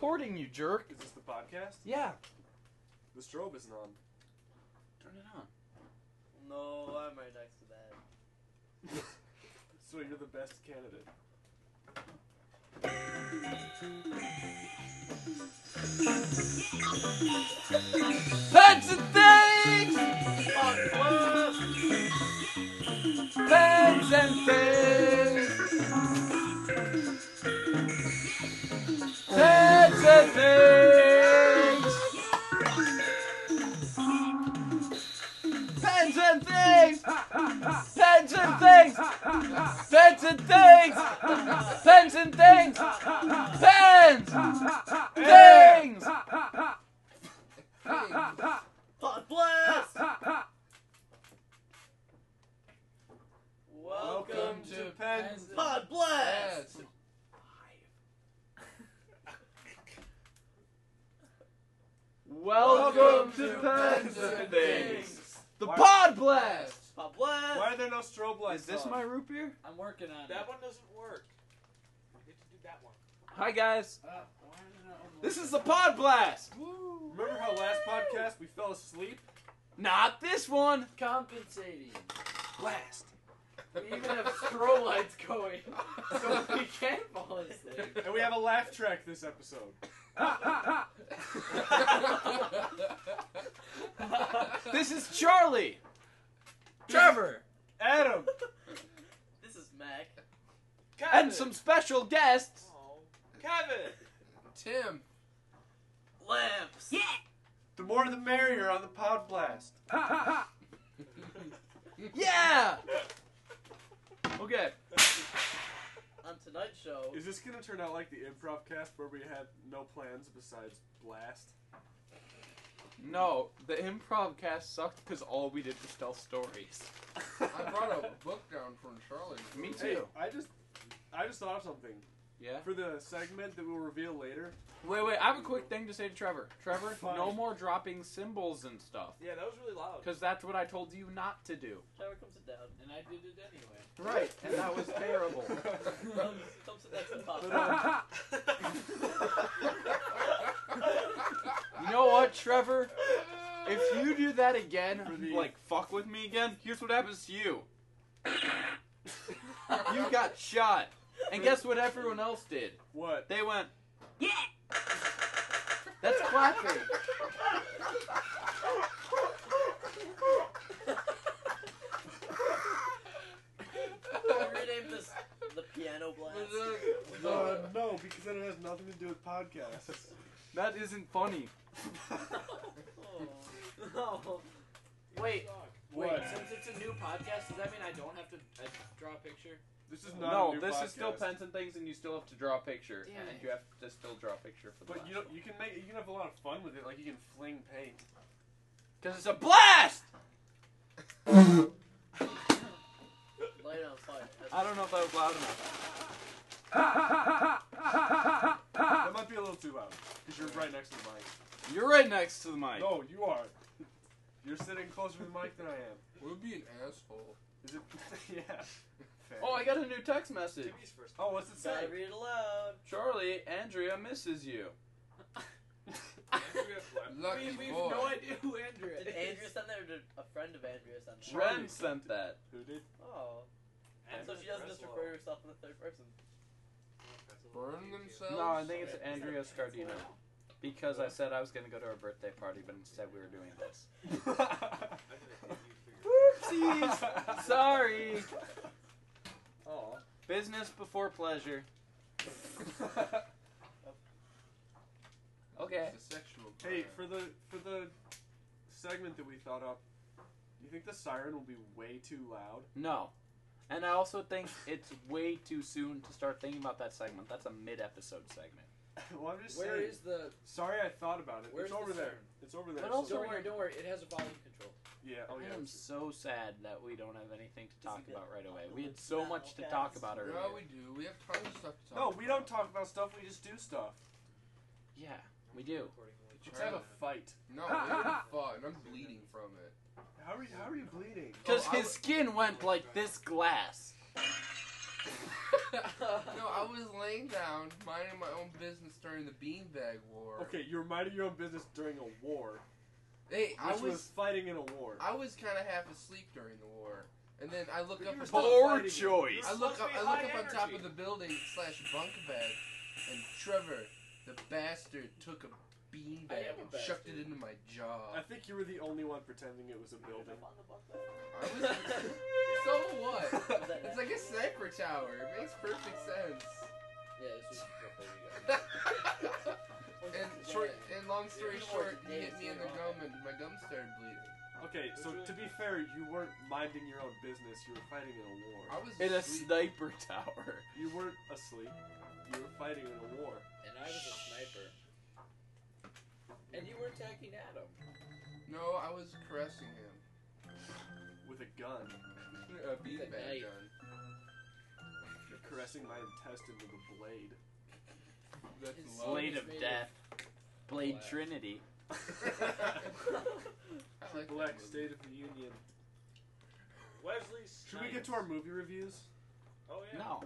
recording, you jerk. Is this the podcast? Yeah. The strobe isn't on. Turn it on. No, I'm right next to that. So you're the best candidate. Pets and things! Pets and things! Pets and things! Pens and things! Pens and things! Pens and things! Pens and things! Pens! Things! Pod Blast! Welcome to Pens Pod Blast! Welcome to Pens and Things! The Pod Blast! Pod Blast! Why are there no strobe lights Is this on? my root beer? I'm working on That it. one doesn't work. You get to do that one. Hi guys, Why is it not on this is the Pod Blast! Remember how last podcast we fell asleep? Not this one! compensating? Blast! We even have strobe lights going, so we can't fall asleep. And we have a laugh track this episode. This is Charlie! Trevor! Adam! This is Mac. Kevin! And some special guests! Oh, Kevin! Tim. Lamps. Yeah. The more the merrier on the Pod Blast. Yeah! Okay. On tonight's show, Is this gonna turn out like the improv cast where we had no plans besides blast? No, the improv cast sucked because all we did was tell stories. I brought a book down from Charlie. Me Hey, too. I just thought of something. Yeah? For the segment that we'll reveal later. Wait, I have a quick thing to say to Trevor. Trevor, Fine. no more dropping symbols and stuff. Yeah, that was really loud. Because that's what I told you not to do. Trevor, come sit down. And I did it anyway. Right, and that was terrible. Come sit next to Pop. You know what, Trevor? If you do that again, For the- like, fuck with me again, here's what happens to you. You got shot. And guess what everyone else did? What? They went, yeah! That's clapping. Rename this the Piano Blast. No, because then it has nothing to do with podcasts. That isn't funny. Oh. Wait, What? since it's a new podcast, does that mean I don't have to draw a picture? This is not a No, new this podcast. is still Pens and Things, and you still have to draw a picture. Damn And it. you have to still draw a picture for the But you can have a lot of fun with it. Like you can fling paint. Because it's a blast! Light it on fire. I don't know if that was loud enough. That might be a little too loud because you're right next to the mic. You're right next to the mic. No, you are. You're sitting closer to the mic than I am. Would be an asshole. Is it? Yeah. Fair. Oh, I got a new text message. Timmy's first. Oh, what's it say? Gotta read it aloud. Charlie, Andrea misses you. Andrea Flem. Lucky We have boy. no idea who Andrea Did is. Andrea send that, or did a friend of Andrea send that? Ren sent that. Who did? Oh. So Andrea she doesn't just Breslow. refer to herself in the third person. Burn themselves? No, I think it's Andrea Scardino. Because I said I was going to go to her birthday party, but instead we were doing this. Oopsies! Sorry! Oh. Business before pleasure. Okay. It's a sexual Hey, crime. for the segment that we thought up, do you think the siren will be way too loud? No. And I also think it's way too soon to start thinking about that segment. That's a mid-episode segment. Well, I'm just Where saying. is the? Sorry, I thought about it. Where's It's over the there. siren? It's over there. But also- Don't worry. It has a volume control. Yeah. Oh I yeah. am it's- so sad that we don't have anything to talk it about right away. good? We had so much to talk about earlier. Yeah, we do. We have tons of stuff to talk No, about. we don't talk about stuff. We just do stuff. Yeah, we do. Let's have a fight. No, we already fought, and I'm bleeding from it. How are you bleeding? Because Oh, I his skin went like this glass. No, I was laying down, minding my own business during the beanbag war. Okay, you were minding your own business during a war, Hey, which was fighting in a war. I was kind of half asleep during the war, and then I look But up. you were on still top- Poor fighting it. choice. I look up. Supposed to be I look high up on top energy. of the building / bunk bed, and Trevor, the bastard, took a I beanbag am a and shoved it bastard. into my jaw. I think you were the only one pretending it was a building. I was. So what? It's like a sniper tower. It makes perfect sense. Yeah, this was before we got. And long story short, he hit me in the gum, and my gum started bleeding. Okay, so to be fair, you weren't minding your own business. You were fighting in a war. I was In a asleep. sniper tower. You weren't asleep. You were fighting in a war. And I was a sniper. And you were attacking Adam. No, I was caressing him. With a gun. A beanbag knife. gun. You're caressing my intestine with a blade. That's His love. Blade It's of made Death. Blade glass. Trinity. I like Black that movie. State of the Union. Wesley Should we get to our movie reviews? Oh yeah. No.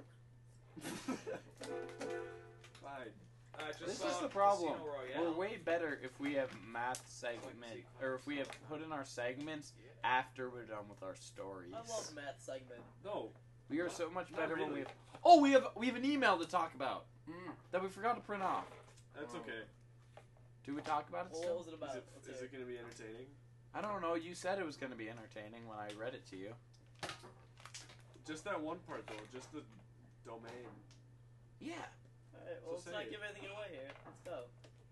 Fine. I just This saw is the problem. Casino Royale. We're way better if we have math segment, or if we have put in our segments after we're done with our stories. I love math segment. No. We are so much Not better when we really. have. Oh, we have an email to talk about Mm. that we forgot to print off. That's Oh. okay. Do we talk about it Well, still? what was it about? Let's Is hear it going to be entertaining? I don't know. You said it was going to be entertaining when I read it to you. Just that one part, though. Just the domain. Yeah. Alright, well, So let's say not it. give anything away here. Let's go.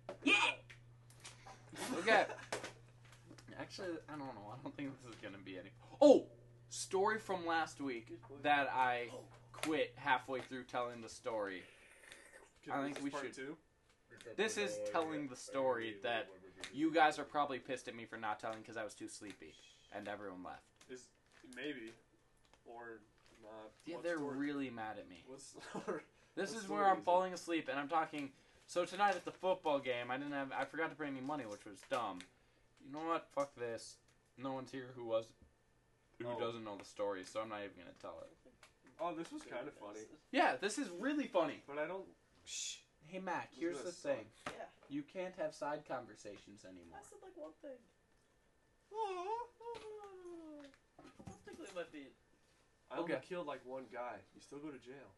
Okay. Actually, I don't know. I don't think this is going to be any. Oh! Story from last week that I quit halfway through telling the story. I think this is we part should- 2? This is telling the story that you guys are probably pissed at me for not telling because I was too sleepy and everyone left. Is maybe. Or not. Yeah, What they're story? really mad at me. What story? This What is story where I'm is it? falling asleep and I'm talking. So tonight at the football game, I forgot to bring any money, which was dumb. You know what? Fuck this. No one's here who Oh. doesn't know the story, so I'm not even gonna tell it. Oh, this was kind of funny. Yeah, this is really funny. But I don't. Shh. Hey Mac, This here's is the gonna thing. Yeah. You can't have side conversations anymore. I said like one thing. Stop tickling my feet. I only Okay. killed like one guy. You still go to jail.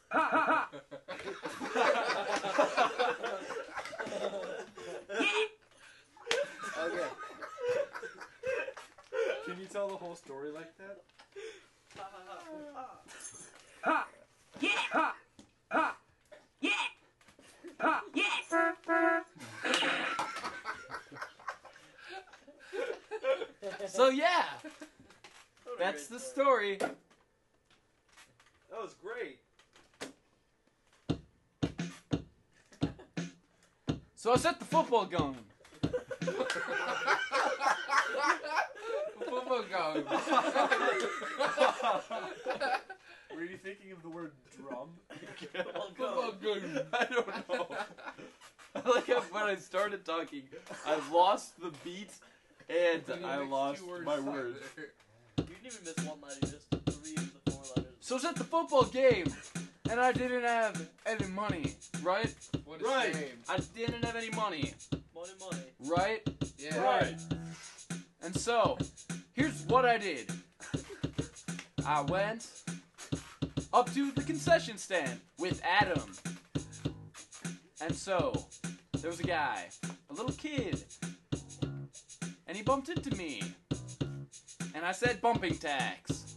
Okay. Can you tell the whole story like that? So yeah, that's the story. That was great. So I set the football going. Football game. Were you thinking of the word drum? Football game. I don't know. Like when I started talking, I lost the beat and Then you I mixed lost two words my together. words. You didn't even miss one letter, just 3 of the 4 letters. So I was at the football game, and I didn't have any money, right? What a Right. shame. I didn't have any money, Money. right? Yeah. Right. And so, here's what I did. I went up to the concession stand with Adam. And so, there was a guy, a little kid, and he bumped into me. And I said, bumping tax.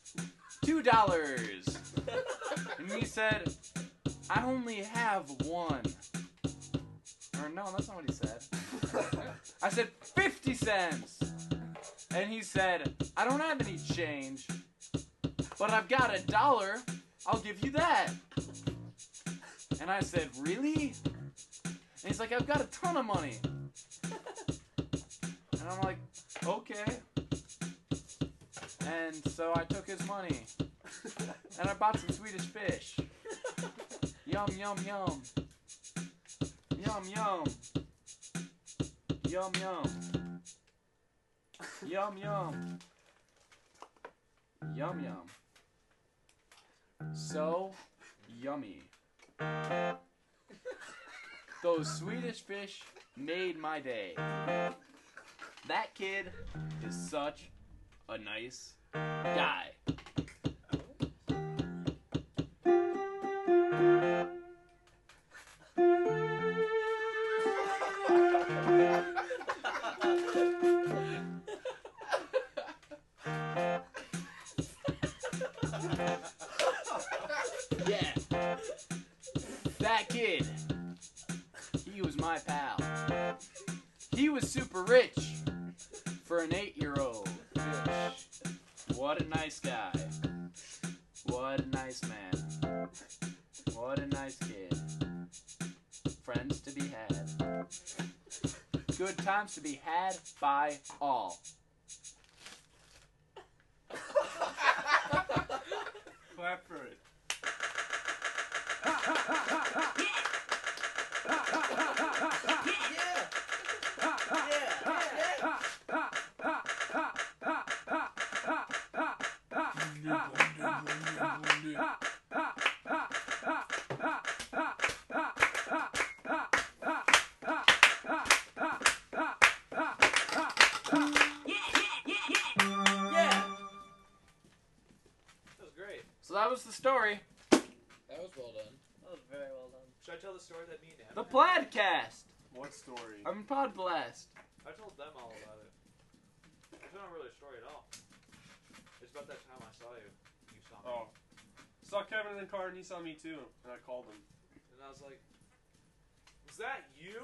$2. And he said, I only have one. Or no, that's not what he said. I said, 50 cents. And he said, I don't have any change, but I've got $1. I'll give you that. And I said, really? And he's like, I've got a ton of money. And I'm like, okay. And so I took his money. And I bought some Swedish fish. Yum, yum, yum. Yum, yum. Yum, yum. Yum, yum. Yum, yum. So, yummy. Those Swedish fish made my day. That kid is such a nice guy. Yeah. That kid. He was my pal. He was super rich for an 8-year-old. What a nice guy. What a nice man. What a nice kid. Friends to be had. Good times to be had by all. Clap for it. That was great. So that was the story. That was well done. That was very well done. Should I tell the story that me and Em The had? Plaidcast. What story? I'm Pod Blast. I told them all about it. It's not really a story at all. It's about that time I saw you. You saw me. Oh. Saw Kevin in the car and he saw me too. And I called him. And I was like, was that you?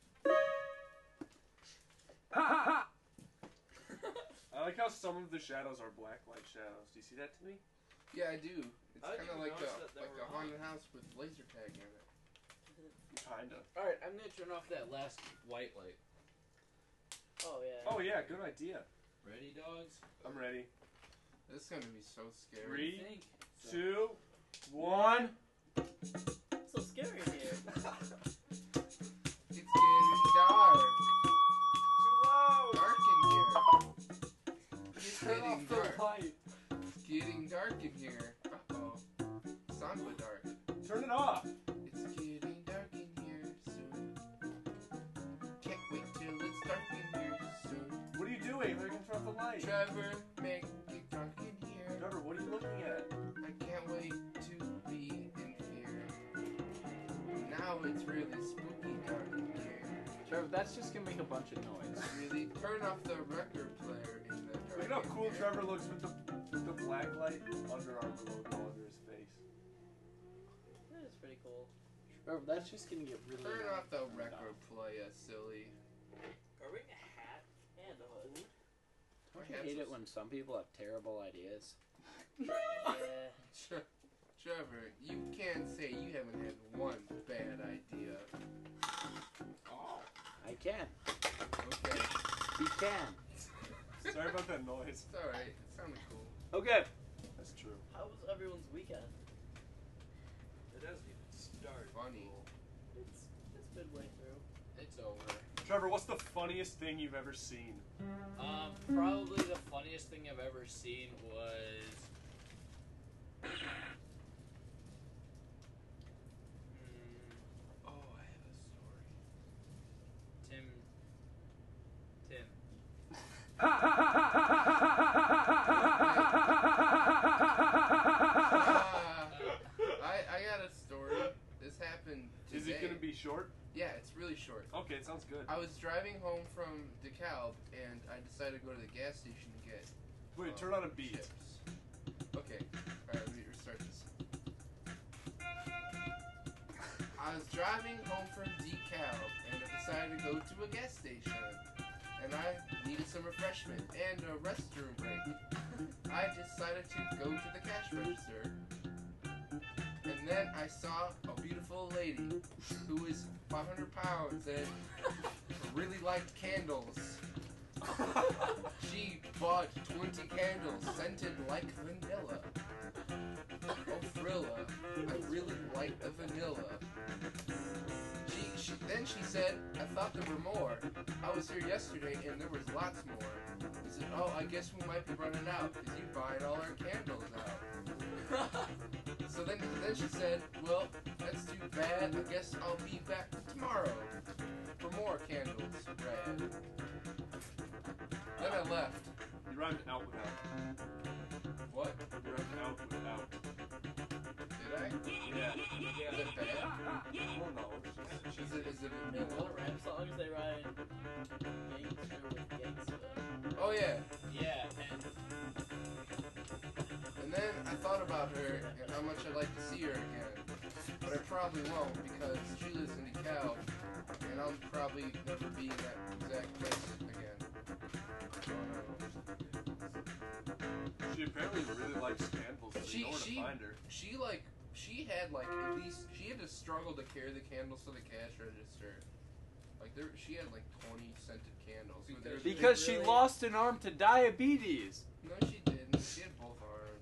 I like how some of the shadows are black light shadows. Do you see that to me? Yeah, I do. It's I kind of didn't like notice that they a were haunted house with laser tag in it. Kinda. Alright, I'm gonna turn off that last white light. Oh yeah. Oh yeah, good idea. Ready, dogs? I'm ready. This is gonna be so scary. 3, 2, 1. It's so scary in here. It's getting dark. Too loud! Dark in here. It's Turn getting off the dark. light. It's getting dark in here. Uh-oh. Samba dark. Turn it off. It's getting dark in here soon. Can't wait till it's dark in here soon. What are you doing? They're gonna turn off the light. Trevor, make it dark in here. Trevor, what are you looking at? I can't wait to be in fear. Now it's really spooky dark in here. Trevor, that's just gonna make a bunch of noise. Really turn off the record player in the dark. Look at how in cool here. Trevor looks with the black light Under Armour logo under his face. That is pretty cool. Trevor, that's just gonna get really Turn loud. off the record player, silly. Are we in a hat? And a hood. Don't you hate it when some people have terrible ideas? Yeah. Trevor, you can't say you haven't had one bad idea. I can. Okay, He can. Sorry about that noise. it's alright. It sounded cool. Okay. That's true. How was everyone's weekend? It hasn't even started. Funny. It's midway through. It's over. Trevor, what's the funniest thing you've ever seen? Probably the funniest thing I've ever seen was. Oh, I have a story. Tim. I got a story. This happened today. Is it gonna be short? Yeah, it's really short. Okay, it sounds good. I was driving home from DeKalb and I decided to go to the gas station to get Wait, turn on a beat. chips. Okay, alright, let me restart this. I was driving home from DeKalb and I decided to go to a gas station. And I needed some refreshment and a restroom break. I decided to go to the cash register. And then I saw a beautiful lady who is 500 pounds and really liked candles. She bought 20 candles scented like vanilla. Oh, Thrilla, I really like the vanilla. Then she said, I thought there were more. I was here yesterday and there was lots more. I said, oh, I guess we might be running out because you buying all our candles out. So then she said, well, that's too bad. I guess I'll be back tomorrow for more candles. Rad. Then I left. You rhymed out with out. What? You rhymed out with out. Did I? Yeah. Is it bad? Well, no. Is it In all rap songs, they rhyme gangster with gangsta. Oh yeah. Yeah, And then I thought about her and how much I'd like to see her again. But I probably won't because she lives in DeKalb and I'll probably never be in that exact place again. She apparently really likes candles, so you know where to find her. She had like at least she had to struggle to carry the candles to the cash register. Like she had like 20 scented candles. Because she lost an arm to diabetes. No, she didn't. She had both arms.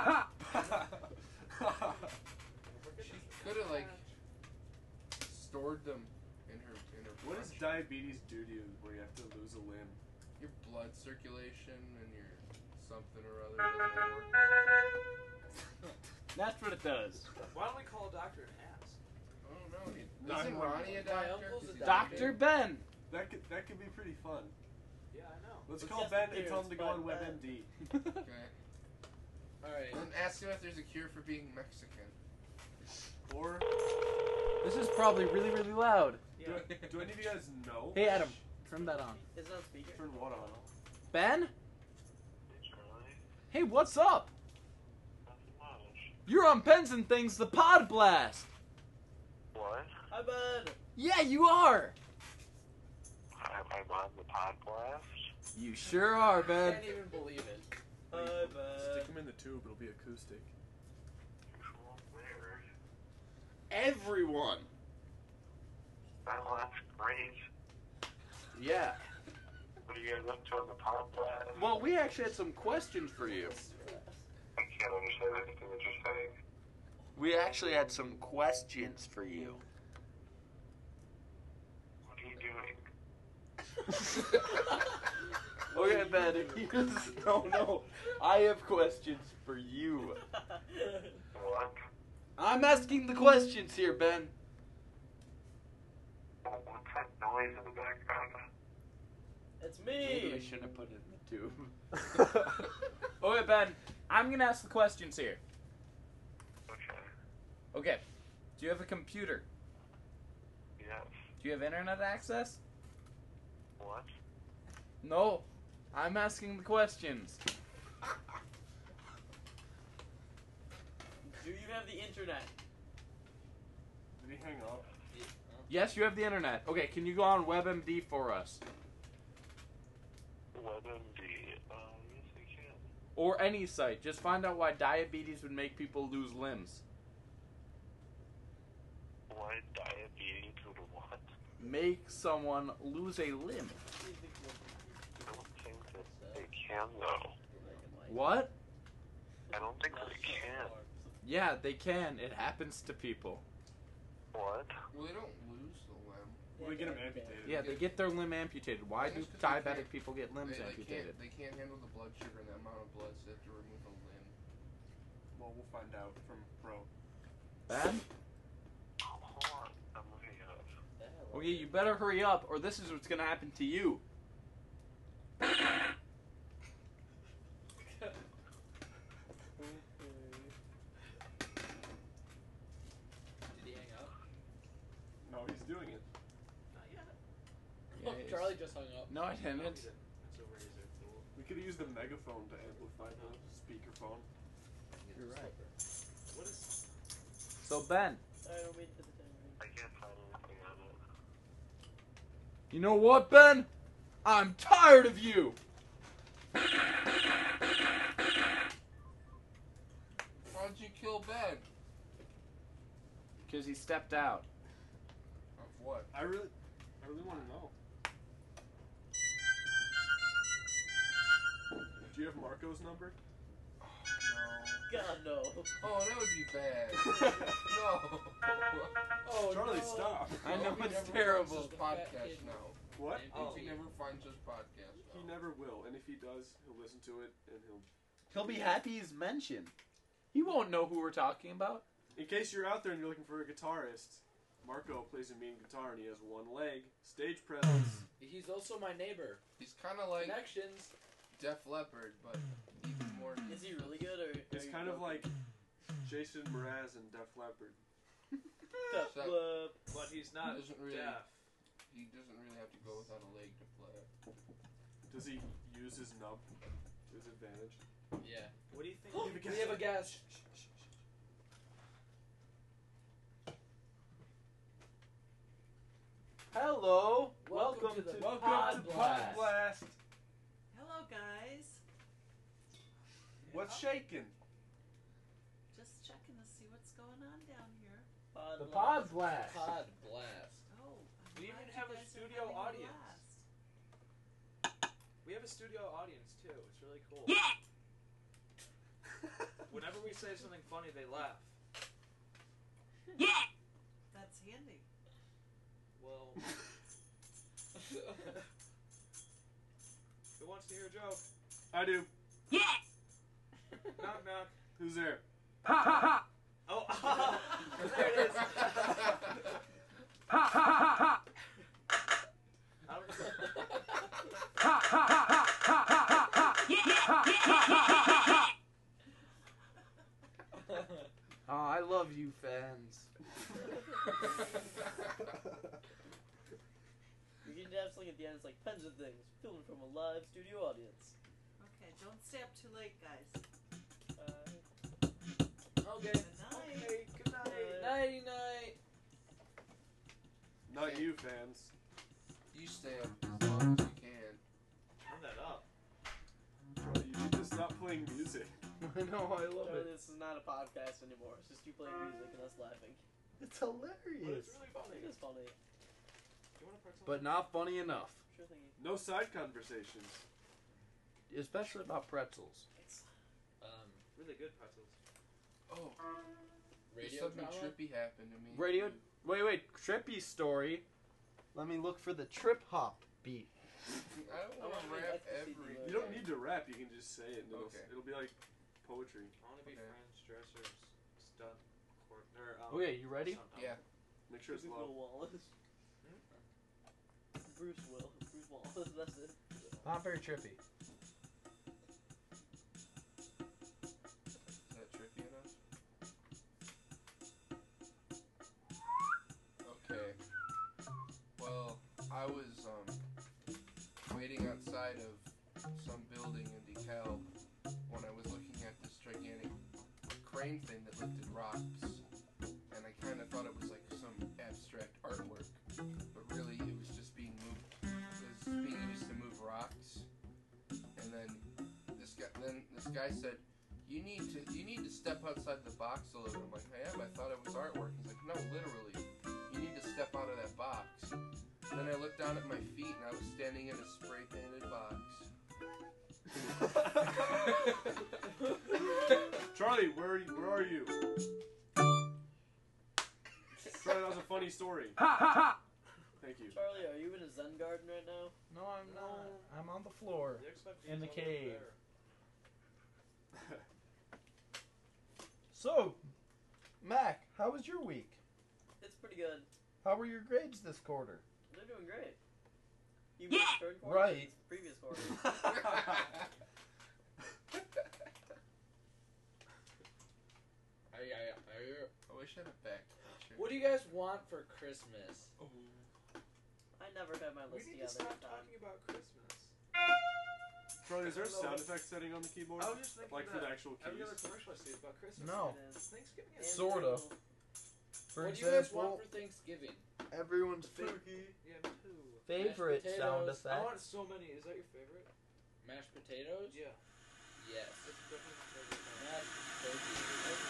She could have like stored them in her. What does diabetes do to you where you have to lose a limb? Your blood circulation and your something or other doesn't work. That's what it does. Why don't we call a doctor and ask? I don't know. Isn't Ronnie a doctor? uncle's a 'Cause he's Dr. Ben. That could be pretty fun. Yeah, I know. Let's But call just Ben the and tell him to go on parents, WebMD. Okay. Alright. And ask him if there's a cure for being Mexican. Or This is probably really, really loud. Yeah. do any of you guys know? Hey, Adam, turn that on. It's on speaker. Turn what on? Ben? Hey, what's up? You're on Pens and Things, the Pod Blast. What? Hi, bud. Yeah, you are. I'm on the Pod Blast? You sure are, I Ben. can't even believe it. Hi, Stick bud. him in the tube, it'll be acoustic. Where? Everyone. Oh, that's great. Yeah. What are you guys up to on the Pod Blast? Well, we actually had some questions for you. I can't understand anything that you're saying. We actually had some questions for you. What are you doing? Okay, Ben, if you just don't know, I have questions for you. What? I'm asking the questions here, Ben. What's that noise in the background? It's Maybe I me. shouldn't have put it in the tube. Okay, Ben, I'm gonna ask the questions here. Okay. Okay, do you have a computer? Yes. Do you have internet access? What? No, I'm asking the questions. Do you have the internet? Did he hang up? Yes, you have the internet. Okay, can you go on WebMD for us? WebMD. Yes, I can. Or any site. Just find out why diabetes would make people lose limbs. Why diabetes would what? Make someone lose a limb. I don't think that they can, though. What? I don't think they can. Yeah, they can. It happens to people. What? Well, they don't lose the limb. Well, we get him amputated. Yeah, they get their limb amputated. Why do That's 'cause they diabetic can't- people get limbs amputated? They can't handle the blood sugar and the amount of blood, so they have to remove a limb. Well, we'll find out from Pro. Ben? Hold on. I'm looking it up. Okay, you better hurry up, or this is what's gonna happen to you. Did he hang up? No, he's doing it. Not yet. Oh, Charlie just hung up. No, I didn't. It's a razor tool. We could have used the megaphone to amplify the speakerphone. You're right. What is... So Ben, I don't mean to the thing. I can't find anything on it. you know what, Ben? I'm tired of you. Why'd you kill Ben? Because he stepped out. Of what? I really want to know. Do you have Marco's number? God, no. Oh, that would be bad. No. Oh, Charlie, no. stop. I know He it's never terrible. finds his podcast now. What? He never finds his podcast He now. never will, and if he does, he'll listen to it and he'll. He'll be happy he's mentioned. He won't know who we're talking about. In case you're out there and you're looking for a guitarist, Marco plays a mean guitar and he has one leg, stage presence. He's also my neighbor. He's kind of like Connections. Def Leppard, but even more. Is he really good or? It's kind of like Jason Mraz and Def Leppard. But he's not Doesn't really- deaf. He doesn't really have to go without a leg to play. Does he use his nub to his advantage? Yeah. What do you think? We have a guest. Hello. Welcome to the Welcome Pod to Blast. Blast. Hello, guys. What's shaking? Just checking to see what's going on down here. The Pod Blast. Pod Blast. Oh, I'm We glad even you have a guys are studio having a audience. blast. We have a studio audience too. It's really cool. Whenever we say something funny, they laugh. That's handy. Well, who wants to hear a joke? I do. Knock knock. Who's there? Ha ha ha. Oh, there it is. Ha ha ha ha. I don't know. Ha ha ha ha ha ha ha ha. Ha ha ha ha. Oh, I love you, fans. We can have something at the end. It's like Pens and Things, filmed from a live studio audience. Okay, don't stay up too late, guys. Okay. Good night. Okay, good night. Nighty night. Not you, fans. You stay up as long as you can. Turn that up. Charlie, you need to stop playing music. I know, I love No, it. this is not a podcast anymore. It's just you playing music and us laughing. It's But hilarious. it's really funny. It is funny. Do you want to part But not funny enough. Sure thing. No side conversations. Especially about pretzels. Really good pretzels. Oh, Radio something drama? trippy happened to me. Radio. Wait. Trippy story. Let me look for the trip hop beat. I don't want to I rap like to see every. the- You don't need to rap. You can just say it, and Okay. it'll be like poetry. I want to be Okay. friends, dressers, stunt, or Okay, you ready? stunt Yeah. Make sure it's Will low. Wallace. Bruce Wallace. That's it. Not very trippy. Is that trippy enough? Okay. Well, I was waiting outside of some building in DeKalb when I was looking at this gigantic crane thing that lifted rocks, and I kind of thought it was like some abstract artwork, but really it was just being moved. It was being used to move rocks, and then this guy said, You need to step outside the box a little bit. I'm like, I am. I thought it was artwork. He's like, no, literally. You need to step out of that box. And then I looked down at my feet and I was standing in a spray painted box. Charlie, where are you? Charlie, that was a funny story. Ha ha ha! Thank you. Charlie, are you in a Zen garden right now? No, I'm not. I'm on the floor. They expect In the these over cave. there. So, Mac, how was your week? It's pretty good. How were your grades this quarter? They're doing great. You missed third quarter? Right. It's previous quarter. I wish I had a back picture. What do you guys want for Christmas? I never have my We list need to together. stop talking about Christmas. Charlie, is there a sound effect setting on the keyboard? I was just thinking Like for the that actual every other keys? commercial I see is about Christmas. No. It is. Thanksgiving And is Sorta. Google. For What do you guys example, want for Thanksgiving? everyone's Yeah, me too. favorite Mashed sound potatoes. I want effect. so many. Is that your favorite? Mashed potatoes? Yeah. Yes. It's definitely my favorite. Mashed turkey.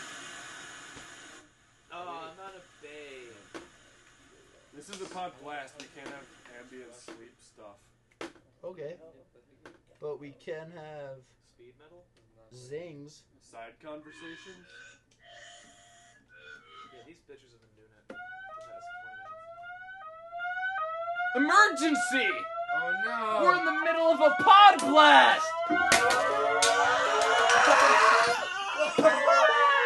Oh, I'm not a babe. This is a pod blast. We can't have ambient sleep stuff. Okay, but we can have Speed metal? zings. Side conversation? Yeah, these bitches have been doing it for the past 20 minutes. Emergency! Oh no! We're in the middle of a pod blast!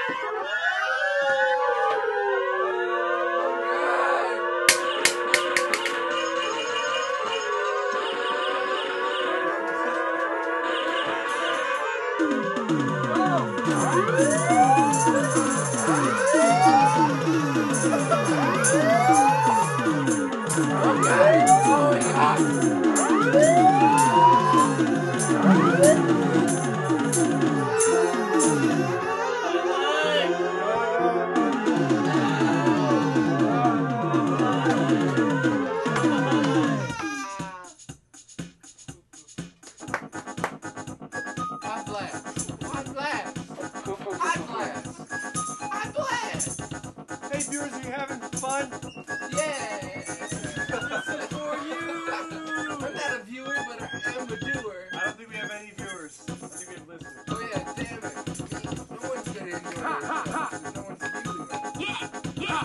Hot blast! Hot blast! Hot blast! Hot blast! Hey viewers, are you having fun? Yeah! Listen for you! I'm not a viewer, but I am a doer. I don't think we have any viewers. I think we have listeners. Oh yeah, damn it. No one's gonna enjoy it. No one's viewing it. Yeah!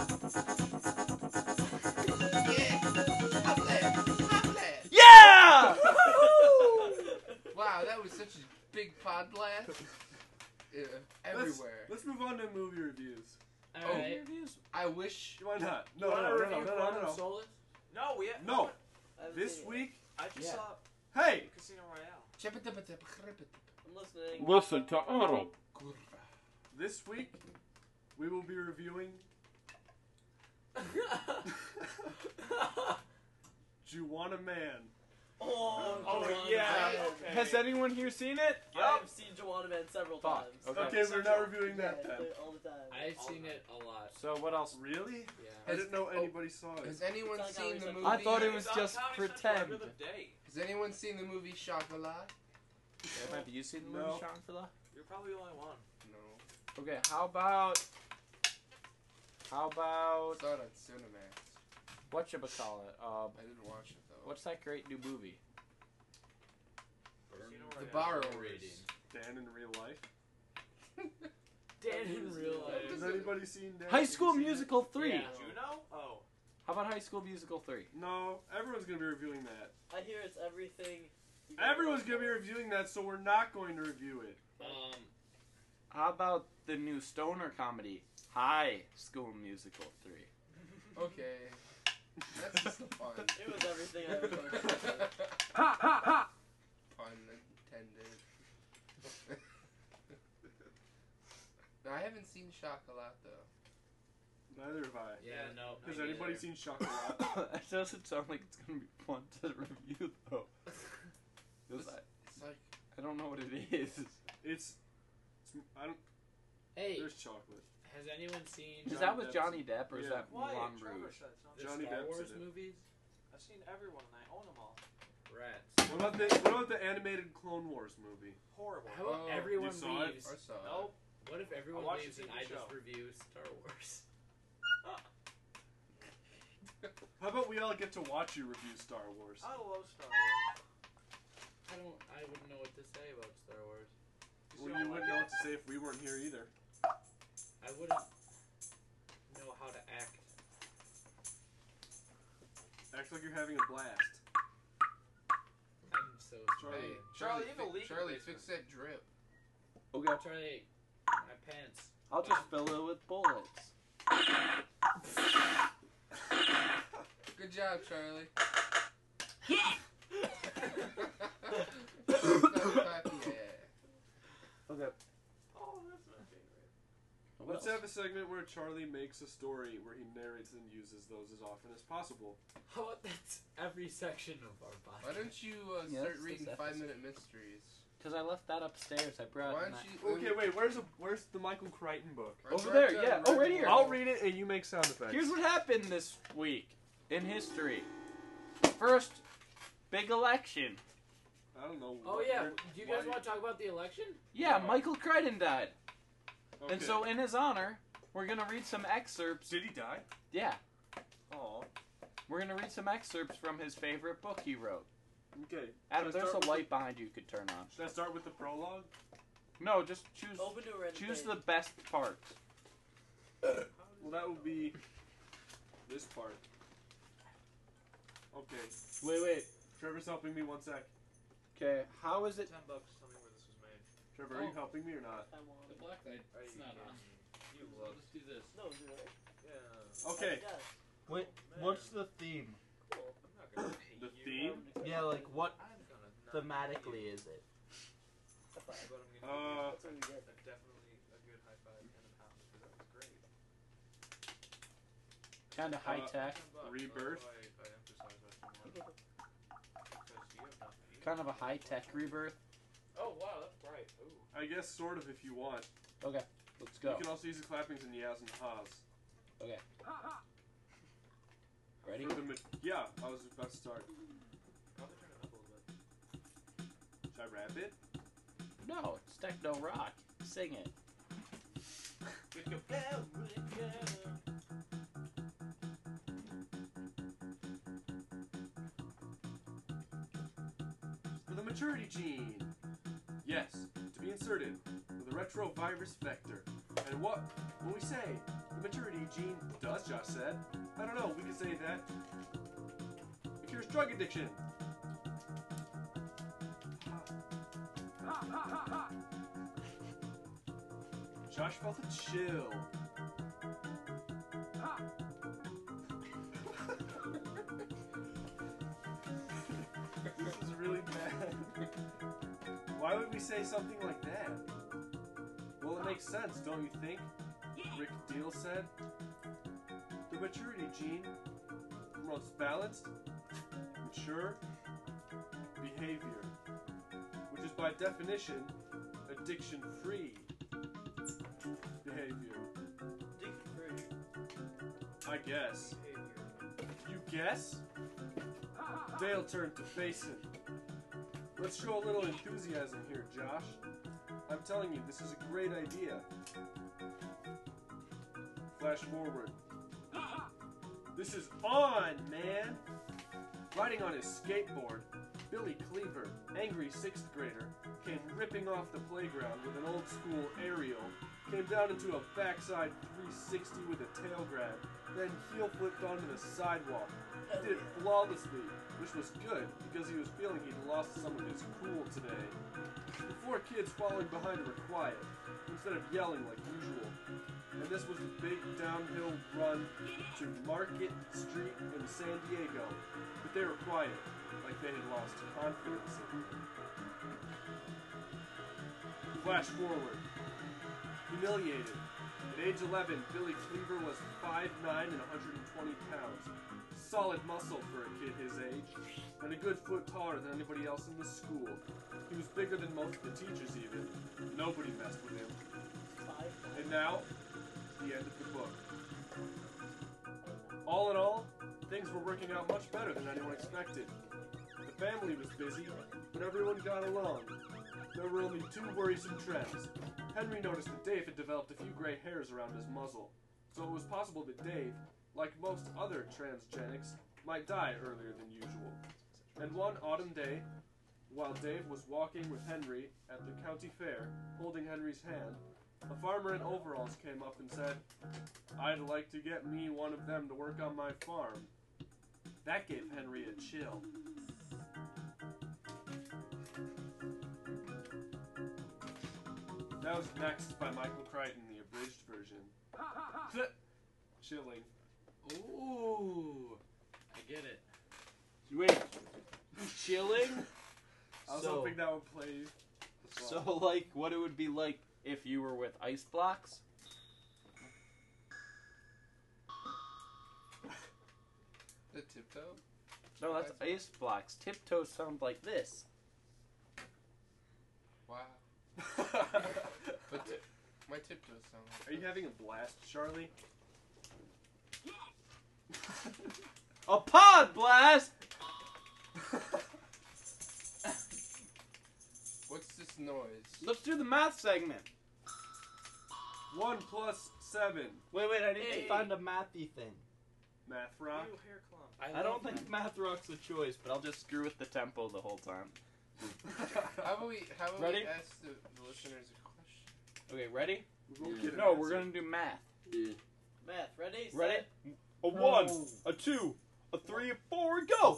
Hot blast! Hot blast! Yeah! Wow, that was such a big pod blast. Everywhere. Let's move on to movie reviews. Alright. I wish. Why not? You wanna review No. Quantum Solace? No, we have, No. I haven't This seen it. week, I just Yeah. saw hey! Casino Royale. I'm listening. Listen to Otto. This week, we will be reviewing Juwanna Man. Oh, Oh, Joanna yeah, Man. okay. Has anyone here seen it? I have seen Joanna Man several Fuck, times. okay. Okay, we're not reviewing that Yeah, then. all the time. I've seen it a lot. So what else? Really? Yeah. I didn't know anybody saw it. Has anyone It's like seen the how movie? I thought it was It's on just Comedy Central pretend. every other day. Has anyone seen the movie Chocolat? Have you seen the No. movie Sean for that? You're probably the only one. No. Okay, how about I saw it on Cinemax. whatchamacallit? I didn't watch it though. What's that great new movie? Casino The Royale. Borrowers. Rating. Dan in real life. Dan in real life. Has anybody seen Dan? High School Have you seen Musical 3. Yeah. Juno? Oh. How about High School Musical 3? it? No, everyone's gonna be reviewing that. I hear it's everything. you Everyone's want. gonna be reviewing that, so we're not going to review it. How about the new stoner comedy, High School Musical 3? Okay. That's just a fun. It was everything I ever wanted. Ha ha ha! Pun intended. No, I haven't seen Chocolat though. Neither have I. Yeah, no. Has me anybody neither. seen Chocolat? That doesn't sound like it's gonna be fun to review though. 'Cause It's like I don't know what it is. It's I don't. Hey, There's chocolate. has anyone seen Is Johnny that with Depp's- Johnny Depp or is Yeah. that Why? Moulin Trevor Rouge? said it's not. the Johnny Star Depp's Wars in it. movies? I've seen everyone and I own them all. Rats. What about the animated Clone Wars movie? Horrible. How about Oh, everyone you saw it? leaves? I saw it. Nope. What if everyone I watched leaves the and TV I just show. review Star Wars? How about we all get to watch you review Star Wars? I love Star Wars. I wouldn't know what to say about Star Wars. Well, you wouldn't know what to say if we weren't here either. I wouldn't know how to act. Act like you're having a blast. I'm so Charlie. sorry. Charlie, you have a leak in the Charlie, basement. fix that drip. Okay, Charlie, my pants. I'll just fill it with bullets. Good job, Charlie. Okay. Oh, that's my favorite. Let's have a segment where Charlie makes a story where he narrates and uses those as often as possible. How about that's every section of our Why podcast? don't you Yeah, start that's reading this 5-minute mysteries? Because I left that upstairs. I brought Why my- don't you? Okay, wait. Where's the Michael Crichton book? Over there, yeah. Oh, right here. I'll read it and you make sound effects. Here's what happened this week in history. First, big election. I don't know. Oh what yeah, you're- do you guys why- want to talk about the election? Yeah, No. Michael Crichton died. Okay. And so in his honor, we're going to read some excerpts. Did he die? Yeah. Oh. We're going to read some excerpts from his favorite book he wrote. Okay. Adam, Should I there's a start with light behind you could turn on. Should I start with the prologue? No, just choose Open to a random choose page. the best parts. Well, that would be this part. Okay. Wait. Trevor's helping me 1 sec. Okay, how is it? $10. Tell me where this was made. Trevor, are you helping me or not? I want. The black light. Are It's you not kidding on. me? You So look. let's do this. No, do it. Yeah. Okay. Yes. Wait, Man. what's the theme? Cool. I'm not gonna pay The you. theme? Yeah, like what I'm gonna not thematically pay you. is it? High five. But I'm gonna That's what we get. definitely a good high five and a pound because that was great. Kind of high tech. $10. Rebirth? I emphasize that. kind of a high-tech rebirth? Oh wow, that's bright. Ooh. I guess sort of if you want. Okay, let's go. You can also use the clappings and yas and ha's. Okay. Ready? For the yeah, I was about to start. Probably turn it up a little bit. Should I rap it? No, it's techno rock. Sing it. With your family, girl. For the maturity gene. Yes, to be inserted with a retrovirus vector. And what when we say the maturity gene does, Josh said? I don't know, we could say that it cures drug addiction. Josh felt a chill. This is really bad. Why would we say something like that? Well, it makes sense, don't you think? Rick Deal said. The maturity gene promotes balanced, mature behavior, which is by definition addiction-free behavior. I guess. You guess? Dale turned to Basin. Let's show a little enthusiasm here, Josh. I'm telling you, this is a great idea. Flash forward. This is on, man! Riding on his skateboard, Billy Cleaver, angry 6th grader, came ripping off the playground with an old school aerial, came down into a backside 360 with a tail grab, then heel flipped onto the sidewalk. He did it flawlessly, which was good because he was feeling he'd lost some of his cool today. The 4 kids following behind were quiet, instead of yelling like usual. And this was the big downhill run to Market Street in San Diego, but they were quiet, like they had lost confidence in him. Flash forward. Humiliated. At age 11, Billy Cleaver was 5'9" and 120 pounds. Solid muscle for a kid his age, and a good foot taller than anybody else in the school. He was bigger than most of the teachers even. Nobody messed with him. And now, the end of the book. All in all, things were working out much better than anyone expected. The family was busy, but everyone got along. There were only 2 worrisome trends. Henry noticed that Dave had developed a few gray hairs around his muzzle, so it was possible that Dave, like most other transgenics, might die earlier than usual. And one autumn day, while Dave was walking with Henry at the county fair, holding Henry's hand, a farmer in overalls came up and said, "I'd like to get me one of them to work on my farm." That gave Henry a chill. That was Next by Michael Crichton, the abridged version. Chilling. Ooh, I get it. Wait, chilling? I was So- hoping that would play. the song. So, like, what it would be like if you were with ice blocks? The tiptoe? No, that's ice blocks. Tiptoes sound like this. Wow. But my tiptoes sound like Are you having a blast, Charlie? A pod blast! What's this noise? Let's do the math segment. 1 plus 7. Wait, I need Hey. to find a mathy thing. Math rock. Ew, hair clump. I don't think math rock's a choice, but I'll just screw with the tempo the whole time. How about we Ready? ask the listeners a question? Okay, ready? We won't get an No, we're answer. gonna do math. Math, ready? Ready? Set. A 1, a 2, a 3, a 4, go!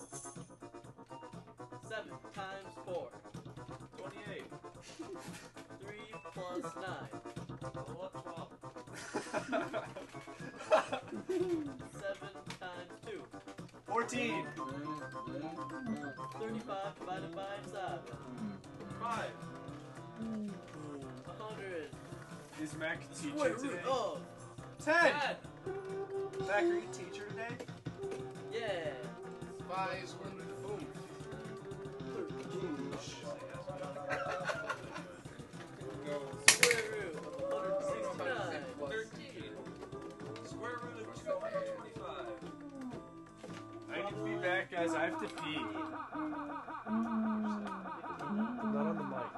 7 times 4. 28. 3 plus 9. What? 12. 7 times 2. 14. 35 divided by 7. 5. 100. Is Mac teaching Square today? root of 10. 10. Mac, are you a teacher today? Yeah. Spies with boom. Square root of 169. 13. Square root of 225. I need to be back, guys. I have to pee. Not on the mic.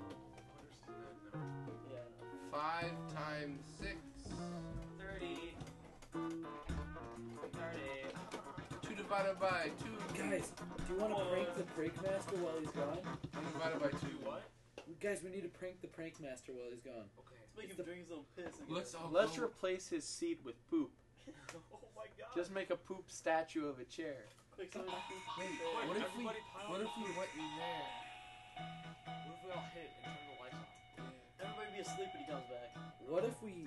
Yeah. 5 times 6. 30. 2 divided by 2. Guys, do you want to prank the prank master while he's gone? 1 divided by 2. What? Guys, we need to prank the prank master while he's gone. Okay. Let's make him drink his own piss. And Let's all Let's go. replace his seat with poop. Oh my god. Just make a poop statue of a chair. Quick, someone Wait, Quick, what if we everybody pile what on if we the went in there? What if we all hit and turn the lights off? Everybody be asleep when he comes back. What if we...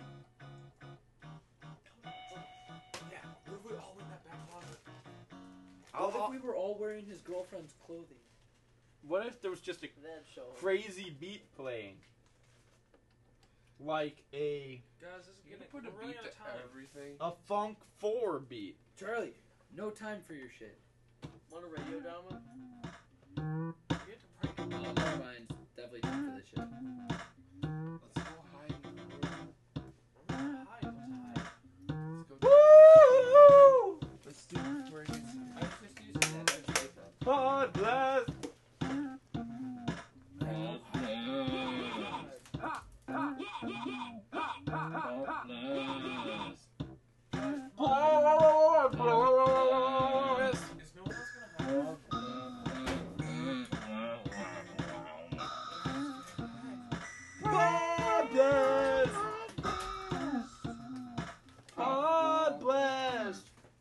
Yeah. What if we all in that back closet? What if we were all wearing his girlfriend's clothing? What if there was just a Then show him. crazy beat playing? Like a Guys, this is You getting can put a we're running beat out to of time. everything. Funk 4 beat. Charlie, no time for your shit. Want a radio drama? We have to prank him. Oh, never mind. Definitely time for this shit. Let's go hide in the room. Hide, let's hide. Let's go. Let's do it before it gets here. I was just using that. God bless. Is no one else gonna have God bless. God bless.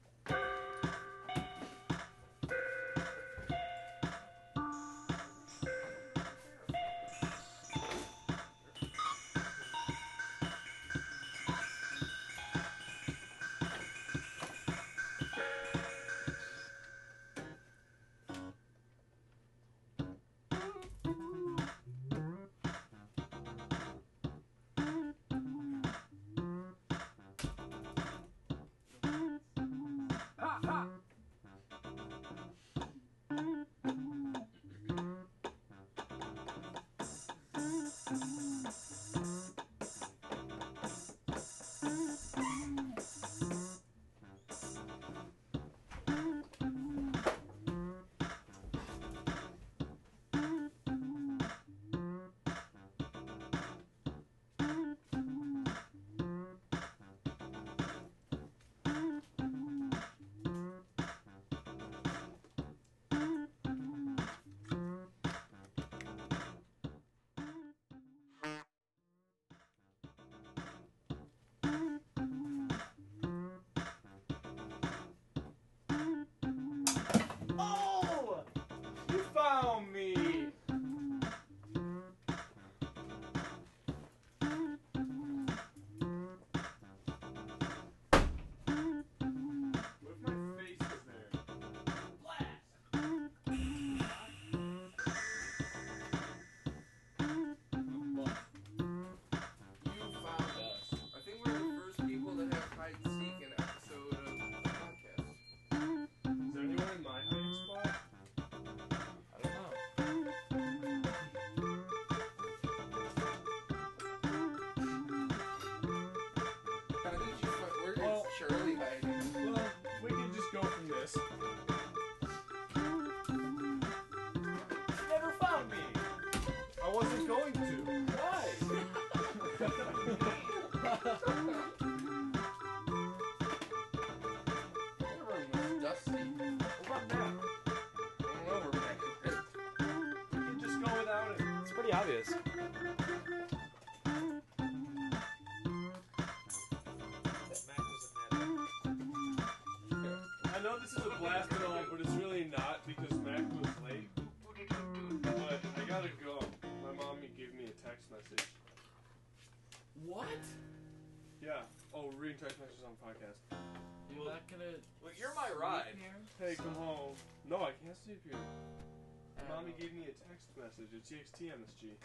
Oh! You found me! What if my face was there? You found us. I think we're the first people to have hide and seek an episode of the podcast. Is there anyone in my hiding spot? I don't know. How did you find, where is Well- Shirley hiding? Well, we can just go from this. You never found me. I wasn't going to. Why? That room was dusty. What about now? I don't know where Mac is. We can just go without it. It's pretty obvious. Mac doesn't matter. I know this is a blast and all, but it's really not because Mac was late. But I gotta go. My mommy gave me a text message. What? Yeah. Oh, we're reading text messages on podcast. You're not gonna... Well, you're my ride. Hey, come home. No, I can't sleep here. Mommy gave me a text message. It's EXT MSG.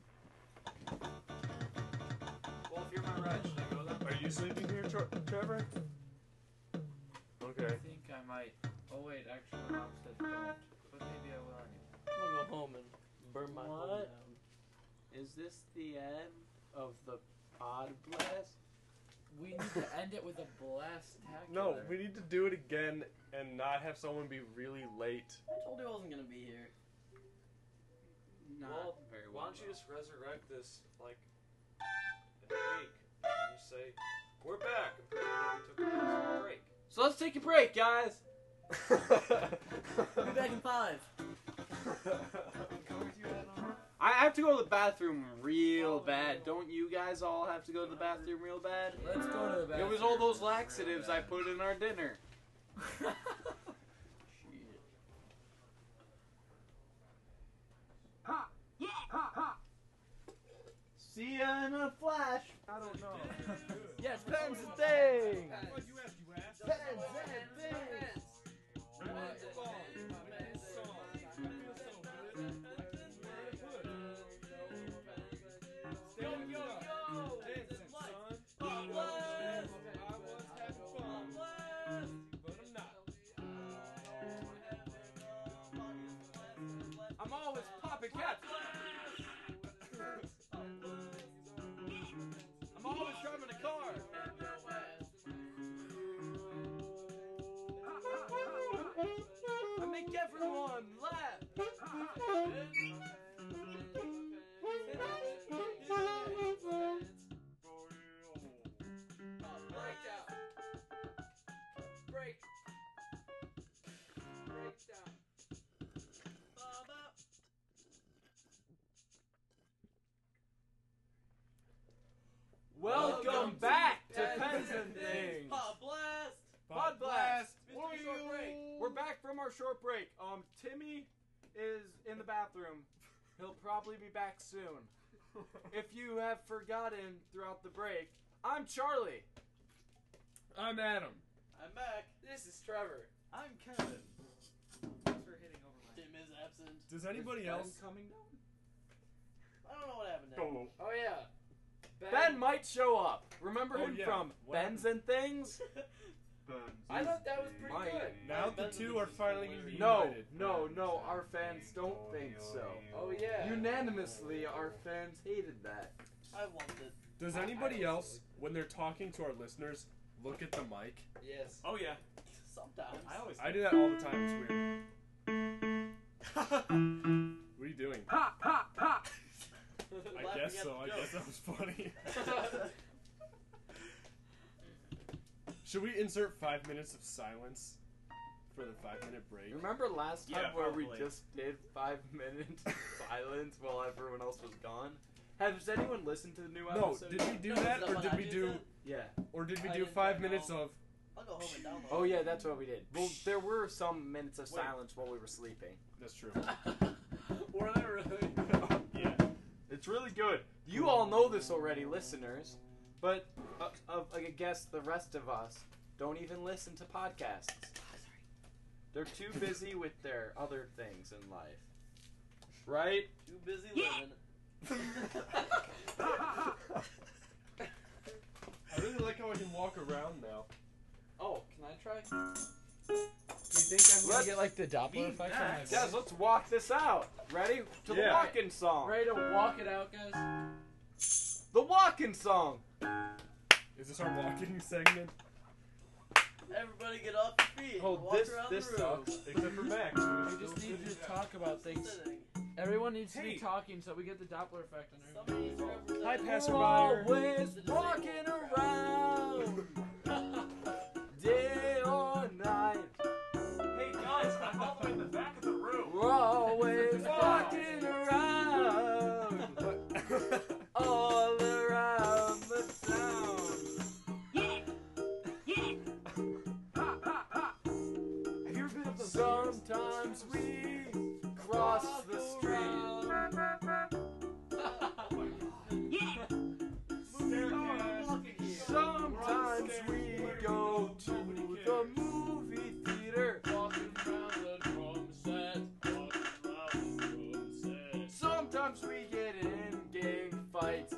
Well, if you're my ride, should I go then? Are you sleeping here, Trevor? Okay. I think I might... Oh wait, actually my mom said don't. But maybe I will anyway. I'm gonna go home this the end of the pod blast? We need to end it with a blast. No, we need to do it again and not have someone be really late. I told you I wasn't gonna be here. Not Well, very why well. don't you just resurrect this, like, in a week? And just say, we're back. And pretend that we took a massive break. So let's take a break, guys. We'll be back in 5. I have to go to the bathroom real bad. Don't you guys all have to go to the bathroom real bad? Let's go to the bathroom. It was all those laxatives I put in our dinner. See ya in a flash. I don't know. Yes, pens and things. Pens and things. I'm always popping cats. I'm always driving a car. I make everyone laugh. Break. Breakdown. Welcome back to Pens and Things. Pod blast! Pod blast. Mr. Short Break. We're back from our short break. Timmy is in the bathroom. He'll probably be back soon. If you have forgotten throughout the break, I'm Charlie. I'm Adam. I'm back. This is Trevor. I'm Kevin. Thanks for hitting over my Tim is absent. Does anybody else? coming down? I don't know what happened there. Oh yeah. Ben might show up. Remember Oh, him yeah. from What Ben's and Things? I thought that was pretty Might. good. Now the two are finally going to be No, united. no, our fans don't think so. Oh yeah. Unanimously, our fans hated that. I loved it. Does anybody else, when they're talking to our listeners, look at the mic? Yes. Oh, yeah. Sometimes. I do that all the time. It's weird. What are you doing? Pop, pop, pop. I Laughing guess at so. the I joke. guess that was funny. Should we insert 5 minutes of silence for the 5-minute break? Remember last time Yeah, where we probably. just did 5 minutes silence while everyone else was gone? Has anyone listened to the new No, episode? did we do No, that, is or what did I we just do, said? Yeah. or did we I do didn't 5 know. minutes of? I'll go home and download Oh it. yeah, that's what we did. Well, there were some minutes of Wait. silence while we were sleeping. That's true. Were they really? Yeah. It's really good. You all know this already, listeners, but I guess the rest of us don't even listen to podcasts. They're too busy with their other things in life. Right? Too busy living. I really like how I can walk around now. Oh, can I try? Do you think I'm Let's get like the Doppler effect on my Guys, let's walk this out. Ready? To the Yeah. walking song. Ready to walk it out, guys? The walking song. Is this our walking segment? Everybody get off your feet. Oh, and walk this around this the room. sucks. Except for Max. We just need to talk about things. Sitting. Everyone needs to Hey. be talking so we get the Doppler effect on Somebody needs to represent. Hi, Pastor We're Meyer. always walking around, day or night. Hey, guys, I'm all the way in the back of the room. We're always walking around, all around the town. Have you ever been up those Sometimes we cross the street. Sometimes we go to the movie theater. Sometimes we get in gang fights.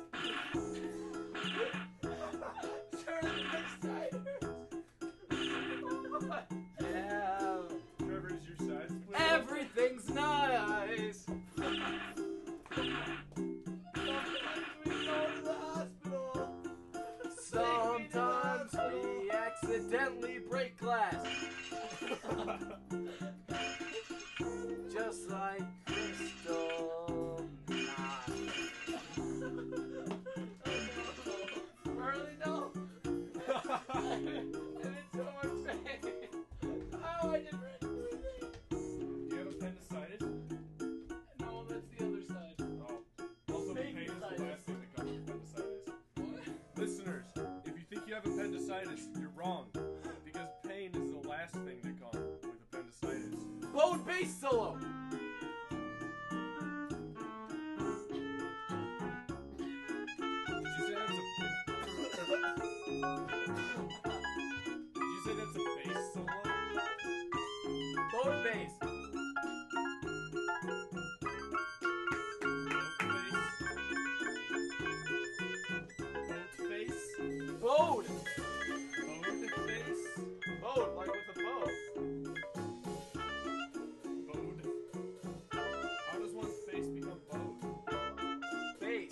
Yeah, Trevor, is your side split? everything's nice. just like crystal. Marley, no. I'm in so much pain. Oh, I did red. Do you have appendicitis? No, that's the other side. Oh. Also, the pain is the last thing that comes with appendicitis. Listeners, if you think you have appendicitis, you're wrong. Because pain is the last thing that comes with appendicitis. Bone bass solo. Did you say that's a bass solo? Bone bass. Boat face? Bone. Bowed face? Bone, like with a bow. Bowed? How does one's face become bowed? Bass.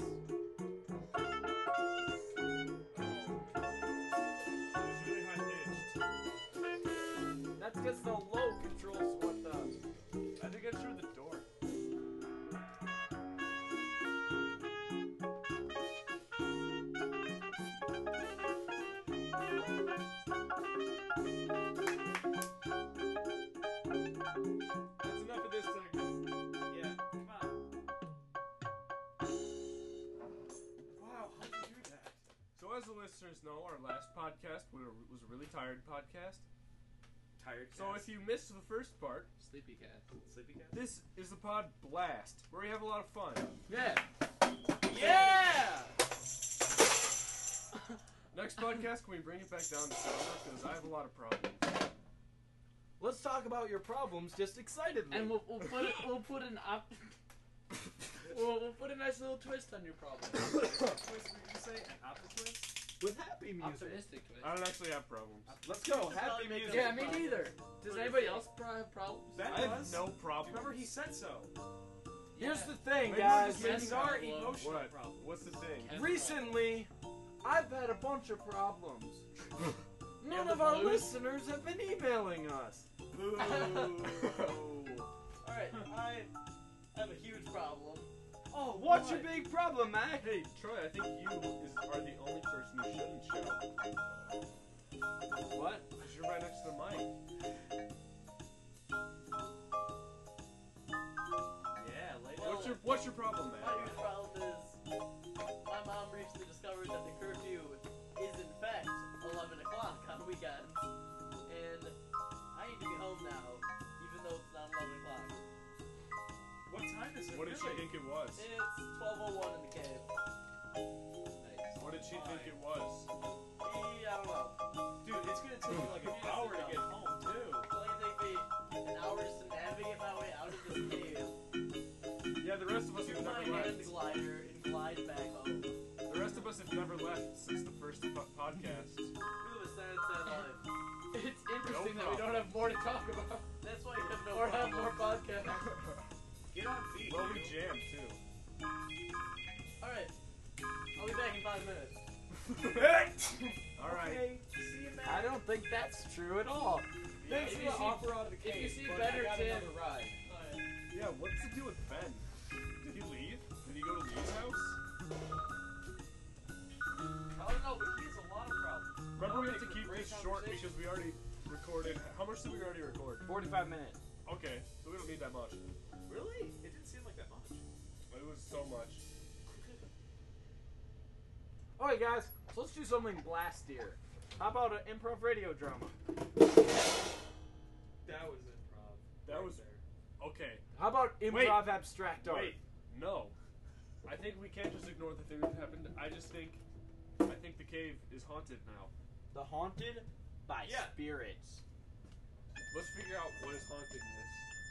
It's really high pitched. That's because the low controls what the. I think I threw the door. That's enough of this segment. Yeah, come on. Wow, how'd you do that? So as the listeners know, our last podcast was a really tired podcast. Tired. So if you missed the first part, Sleepy cat. Sleepy cat? this is the Pod Blast, where we have a lot of fun. Yeah. Yeah! Next podcast, can we bring it back down to silver? Because I have a lot of problems. Let's talk about your problems just excitedly. And we'll put a nice little twist on your problem. Twist, did you say an opera twist? with happy music. Optimistic twist. I don't actually have problems. Let's go. Just Happy probably make music. Yeah, me neither. Does anybody else have problems? Ben I have does. no problems. Remember, he said so. Here's the thing, Maybe guys. we're just These making are problem. emotional What? problems. What's the thing? Recently, I've had a bunch of problems. None the of our blues? listeners have been emailing us. Boo. Alright, I have a huge problem. Oh, what's your big problem, Mac? Hey, Troy, I think you are the only person who shouldn't show. What? Because you're right next to the mic. Yeah, later. Well, What's your problem, My man? huge problem is my mom recently discovered that the curfew is in fact 11 o'clock on weekends, and I need to be home now, even though it's not 11 o'clock. What time is it? What did she really? think it was? It's 12:01 in the cave. What did she think it was? I don't know. Dude, it's gonna take me like an hour to get home, too. It's only take me an hour just to navigate my way out of this cave, Yeah, the rest of us to have my never hand left. glider, and glide back home. The rest of us have never left since the first podcast. Ooh, a sad, sad life. It's interesting that we problem. don't have more to talk about. That's why you have no Or have problem. more podcasts. Get on feet. Well, we dude. jammed too. Alright, I'll be back in 5 minutes. All right. Okay, see you, man. I don't think that's true at all. Thanks If for you the see- offer out of the if cave. you see but Ben I or got Tim- another ride. Yeah, what's the deal with Ben? Did he leave? Did he go to Lee's house? I don't know, but he has a lot of problems. Remember, we have to Make keep for great this short conversation. because we already recorded. How much did we already record? 45 minutes. Okay, so we don't need that much. Really? It didn't seem like that much. It was so much. Alright, guys, so let's do something blastier. How about an improv radio drama? That was improv. That right was- there. Okay. How about improv abstract art? Wait. No. I think we can't just ignore the thing that happened. I think the cave is haunted now. The Haunted by Yeah. Spirits. Let's figure out what is haunting this.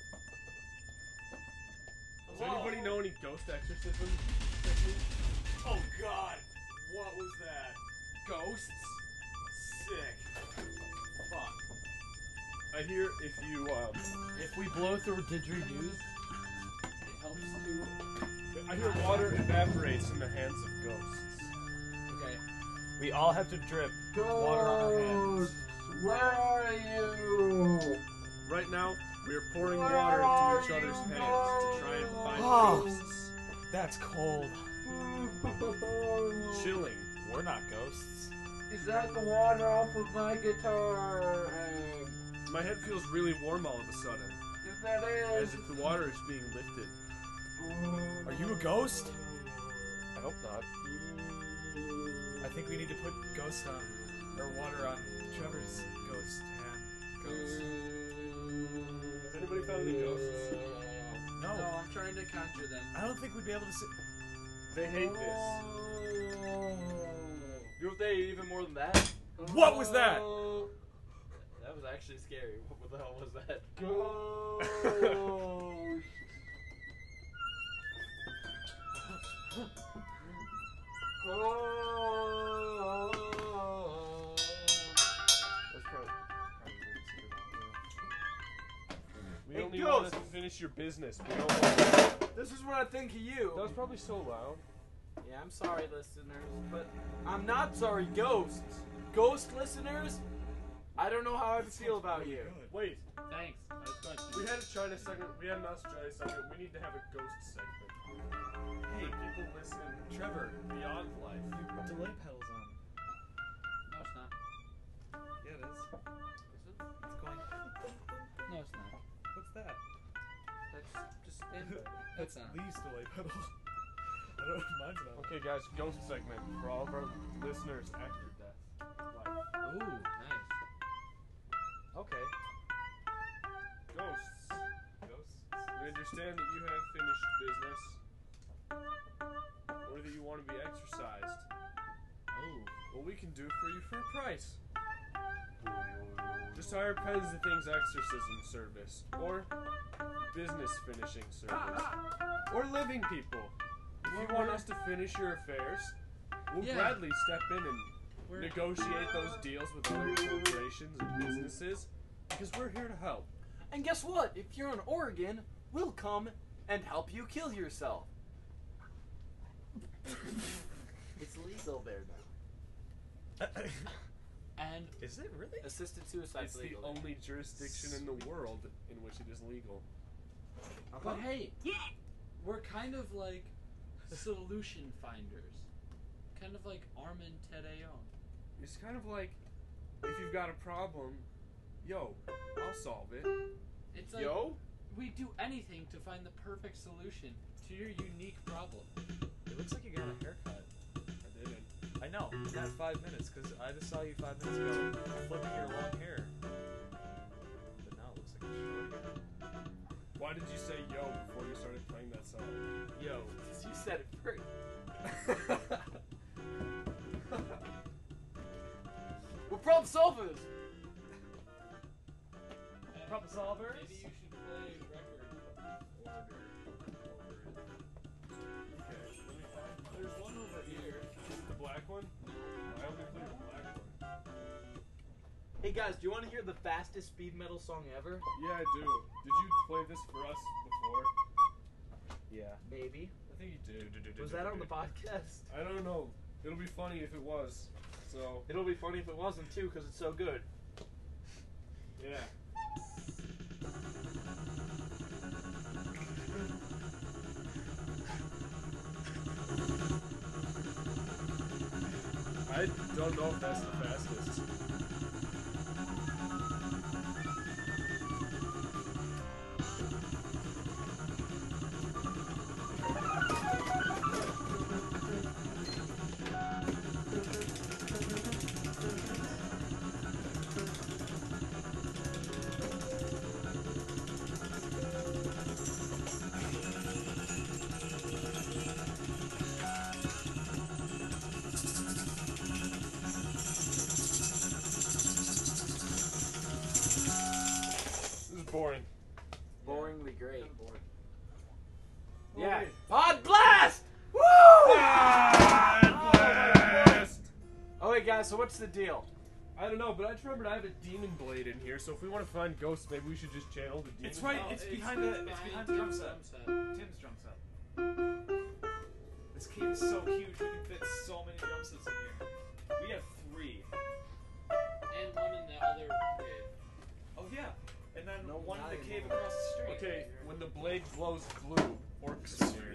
Does Whoa. anybody know any ghost exorcism techniques? Oh god! What was that? Ghosts? Sick. Fuck. I hear if you If we blow through didgeridoos, it helps to. I hear water evaporates in the hands of ghosts. Okay. We all have to drip water on our hands. Where are you? Right now, We are pouring water into each other's hands to try and find Oh. ghosts. That's cold. Chilling. We're not ghosts. Is that the water off of my guitar? My head feels really warm all of a sudden, If that as is. if the water is being lifted. Are you a ghost? I hope not. I think we need to put ghost on, or water on Trevor's ghost hand. Ghost. Has anybody found any ghosts? No, I'm trying to conjure them. I don't think we'd be able to see. They hate this. You know what they hate even more than that? What was that? That was actually scary. What the hell was that? That's probably We Hey, only want ghost! to finish your business. We don't want... This is what I think of you. That was probably so loud. Yeah, I'm sorry, listeners, but I'm not sorry, ghosts. Ghost listeners, I don't know how I feel about you. Wait, Thanks. I was going to. we had a China segment. We had an Australia segment. We need to have a ghost segment. Hey, people listen. Trevor, Beyond life. your delay pedal's on. No, it's not. Yeah, it is. Is it? It's going. No, it's not. What's that? That's just standby. That's Lee's delay pedal. I don't know, mine's not. Okay, guys, ghost segment for all of our listeners after death. Life. Ooh, nice. Okay. Ghosts. Ghosts. We understand that you have finished business, or that you want to be exercised. Oh. What we can do for you for a price. Just hire Pens and Things exorcism service, or business finishing service, or living people. If you want us to finish your affairs, we'll Yeah. gladly step in and We're- negotiate those deals with other corporations and businesses, because we're here to help. And guess what? If you're in Oregon, we'll come and help you kill yourself. It's legal there now. And Is it really? Assisted suicide's It's the legal. only jurisdiction in the world in which it is legal. but hey, we're kind of like solution finders. Kind of like Armin Tedeon. It's kind of like, if you've got a problem, yo, I'll solve it. It's like Yo? we do anything to find the perfect solution to your unique problem. It looks like you got a haircut. I didn't. I know, in that 5 minutes, because I just saw you 5 minutes ago flipping your long hair. But now it looks like it's short again. Why did you say yo before you started playing that song? Yo, you said it first. We're problem solvers. Problem solvers? Maybe you should play record order. Okay, let me find. There's one over here. Is it the black one? I only played the black one. Hey guys, do you want to hear the fastest speed metal song ever? Yeah, I do. Did you play this for us before? Yeah. Maybe. I think you did. Was that on the podcast? I don't know. It'll be funny if it was. So, It'll be funny if it wasn't too, because it's so good. yeah. I don't know if that's the fastest. This is boring. Boringly great. Oh, Yeah. wait. Pod Blast! Woo! Oh, wait, guys, so what's the deal? I don't know, but I just remembered I have a demon blade in here, so if we want to find ghosts, maybe we should just channel the demon. It's right. Oh, It's behind the. It's behind the drum set. Tim's drum set. This cave is so huge. We can fit so many drum sets in here. We have 3. And one in the other cave. Oh yeah. And then No, one in not the cave anymore. across the street. Okay, when the blade glows blue, orcs appear.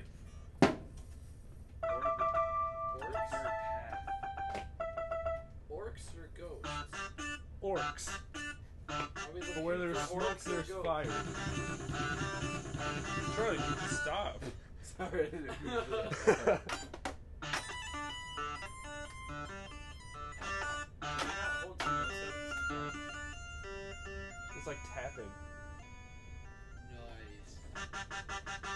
Orcs or ghosts? Orcs. Are we But looking where there's for smoke, orcs or there's ghosts? fire. Charlie, stop. Sorry. It's like tapping. Nice.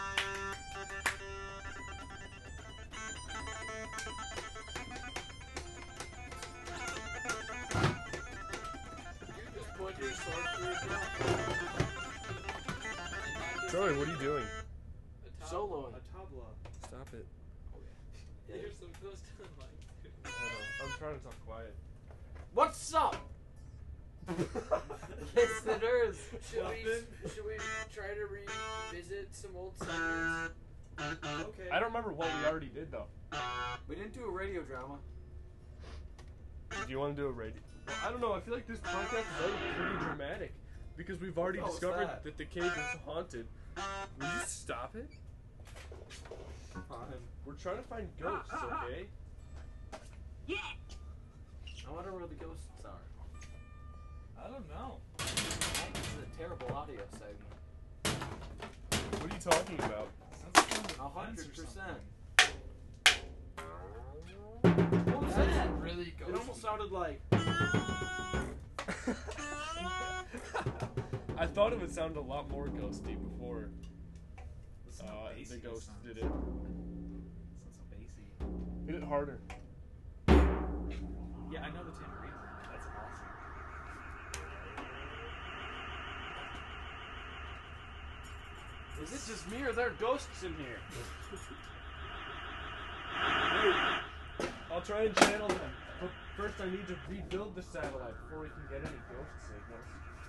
You just point your sword through it now. Charlie, what are you doing? Soloing. A tabla. Stop it. There's some ghost on mine too. Hold on. I'm trying to talk quiet. What's up? Listeners. Should we try to revisit some old segments? Okay. I don't remember what we already did though. We didn't do a radio drama. Do you want to do a radio? Well, I don't know. I feel like this podcast is already pretty dramatic because we've already What was discovered that? that the cave is haunted. Will you stop it? Fine. We're trying to find ghosts, okay? I wonder where the ghosts are. I don't know. This is a terrible audio segment. What are you talking about? Sounds like on the fence or 100%. something. What was that? Really It almost sounded like. I thought it would sound a lot more ghosty before Listen how the bassy ghost sounds. did it. Sounds so bassy. Hit it harder. Yeah, I know the tambourine. That's awesome. Is it just me or there are ghosts in here? I'll try and channel them. But first I need to rebuild the satellite before we can get any ghost signals.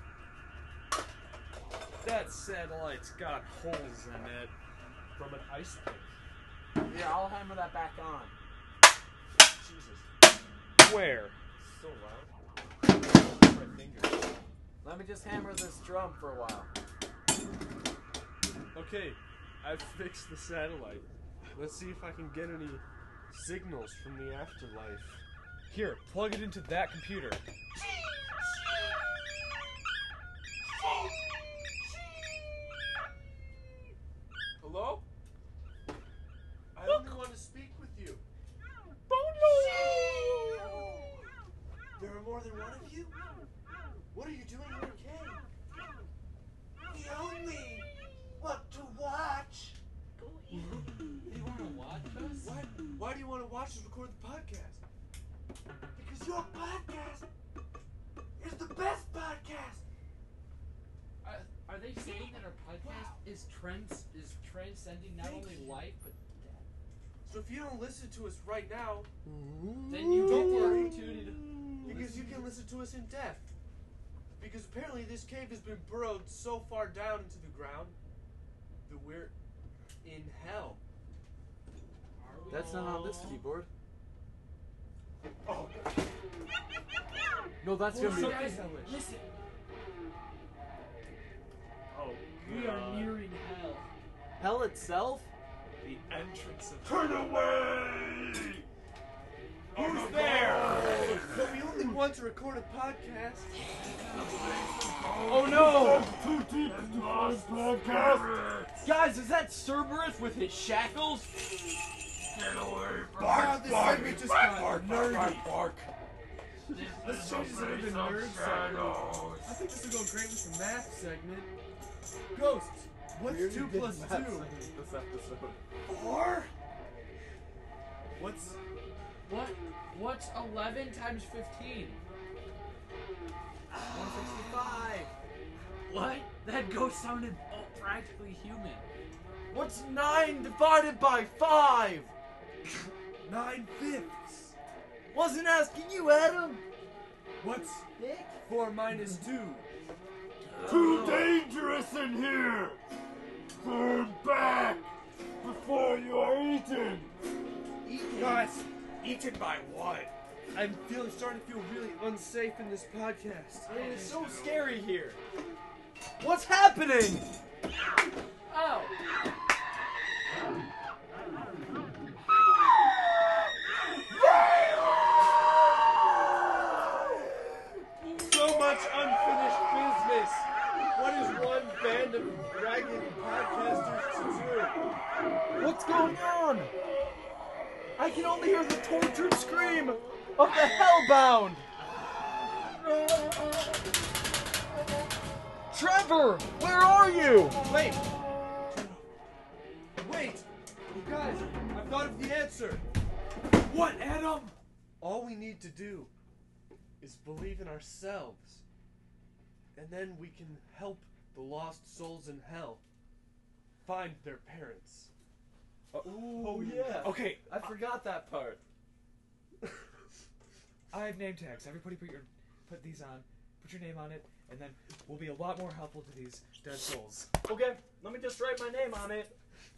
That satellite's got holes in it. From an ice pick. Yeah, I'll hammer that back on. Jesus. Where? So loud. My finger. Let me just hammer this drum for a while. Okay, I've fixed the satellite. Let's see if I can get any signals from the afterlife. Here, plug it into that computer. Hello? I only want to speak with you. There are more than one of you? What are you doing in your cave? We only want to watch. You want to watch us? Why do you want to watch us record the podcast? Because your podcast is the best podcast. Are they saying that our podcast is transcending not only life but death? So if you don't listen to us right now, Then you Don't get the worry. opportunity to because you can listen to us in death. Because apparently this cave has been burrowed so far down into the ground that we're in hell. That's not on this keyboard. Oh. No, that's gonna be. Guys, listen. Oh, We are nearing hell. Hell itself? The entrance of Turn away! Who's there? But we only want to record a podcast. Oh no! Too deep into this podcast. Guys, is that Cerberus with his shackles? Wow, this segment just got nerdy. bark. Let's change this into the nerd segment. I think this will go great with the math segment. Ghosts, what's 2 plus 2? This episode. 4? What's... What's 11 times 15? 165. What? That ghost sounded practically human. What's 9 divided by 5? 9/5? Wasn't asking you, Adam. What's 4 minus 2? Too dangerous in here. Turn back before you're eaten. Guys, eaten by what? I'm starting to feel really unsafe in this podcast. It is so scary here. What's happening? Oh! So much unfinished business. What is one band of ragged podcasters to do? What's going on? I can only hear the tortured scream of the hellbound. Trevor, where are you? Wait! Wait! You guys, I've thought of the answer. What, Adam? All we need to do is believe in ourselves. And then we can help the lost souls in hell find their parents. Oh yeah. Okay, I forgot that part. I have name tags. Everybody put these on. Put your name on it, and then we'll be a lot more helpful to these dead souls. Okay, let me just write my name on it.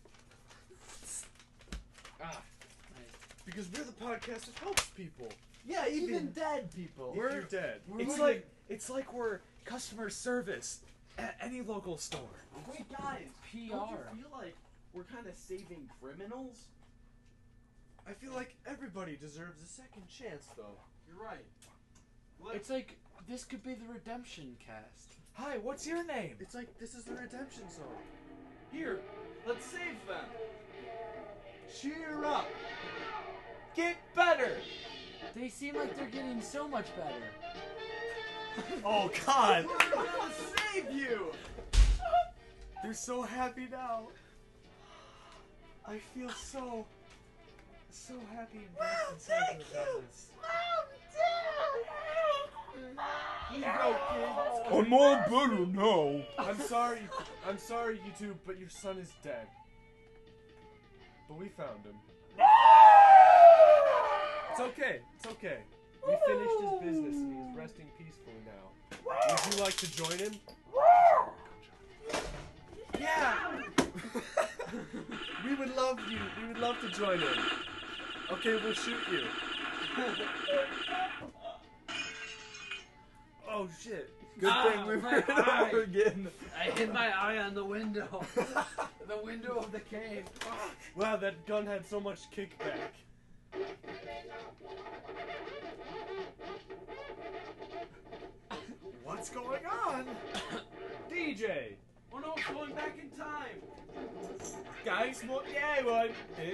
because we're the podcast that helps people. Yeah, even dead people. If you're dead. It's like we're customer service at any local store. Wait, guys, PR. don't you feel like we're kind of saving criminals? I feel like everybody deserves a second chance, though. You're right. It's like, this could be the redemption cast. Hi, what's your name? It's like this is the redemption zone. Here, let's save them. Cheer up. Get better. They seem like they're getting so much better. Oh God! We're gonna save you. They're so happy now. I feel so happy and blessed inside to have done this. Here you go, kids. I'm all better now. I'm sorry, you two, but your son is dead. But we found him. It's okay. It's okay. We finished his business and he is resting peacefully now. Would you like to join him? Yeah. We would love you. We would love to join him. Okay, we'll shoot you. Oh shit. Good thing we were over again. I hit my eye on the window. The window of the cave. Wow, that gun had so much kickback. What's going on? DJ! Oh no, it's going back in time. Guys, what? Yeah, what?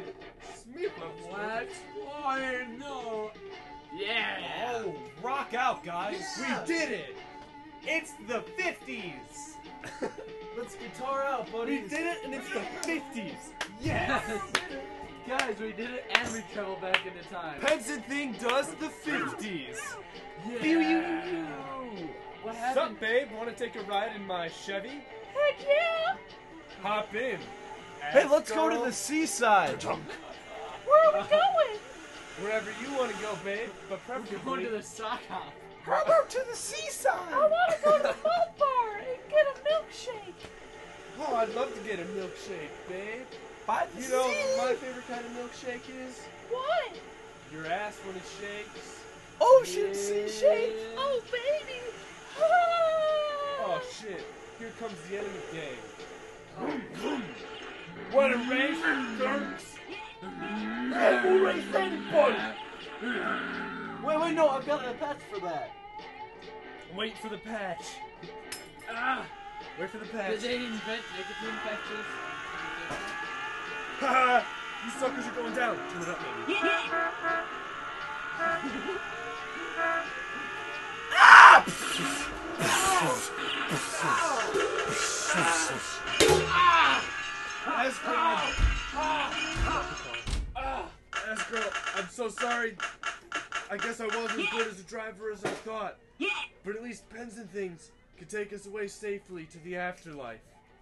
What? Oh no. Yeah. Oh, rock out, guys. We did it! It's the 50s! Let's guitar out, buddy. We did it and it's the 50s! Yes. Guys, we did it and we traveled back into time. Penson thing does the 50s! Yeah. What Sup, happened? babe? Want to take a ride in my Chevy? Heck yeah! Hop in. Hey, let's go to the seaside. Where are we going? Wherever you want to go, babe, but We're going preferably. to the sock hop. How about to the seaside? I want to go to the malt bar and get a milkshake. Oh, I'd love to get a milkshake, babe. By the You know sea. what my favorite kind of milkshake is? What? Your ass when it shakes. Ocean sea shake. Oh, baby. Oh shit, here comes the enemy gang. What a race, jerks! Wait, no, I've got a patch for that. Wait for the patch. Ah! Wait for the Did patch. they invent nicotine patches? Haha! You suckers are going down. Turn it up, baby. Escrow, I'm so sorry. I guess I wasn't as good as a driver as I thought. But at least pens and things could take us away safely to the afterlife.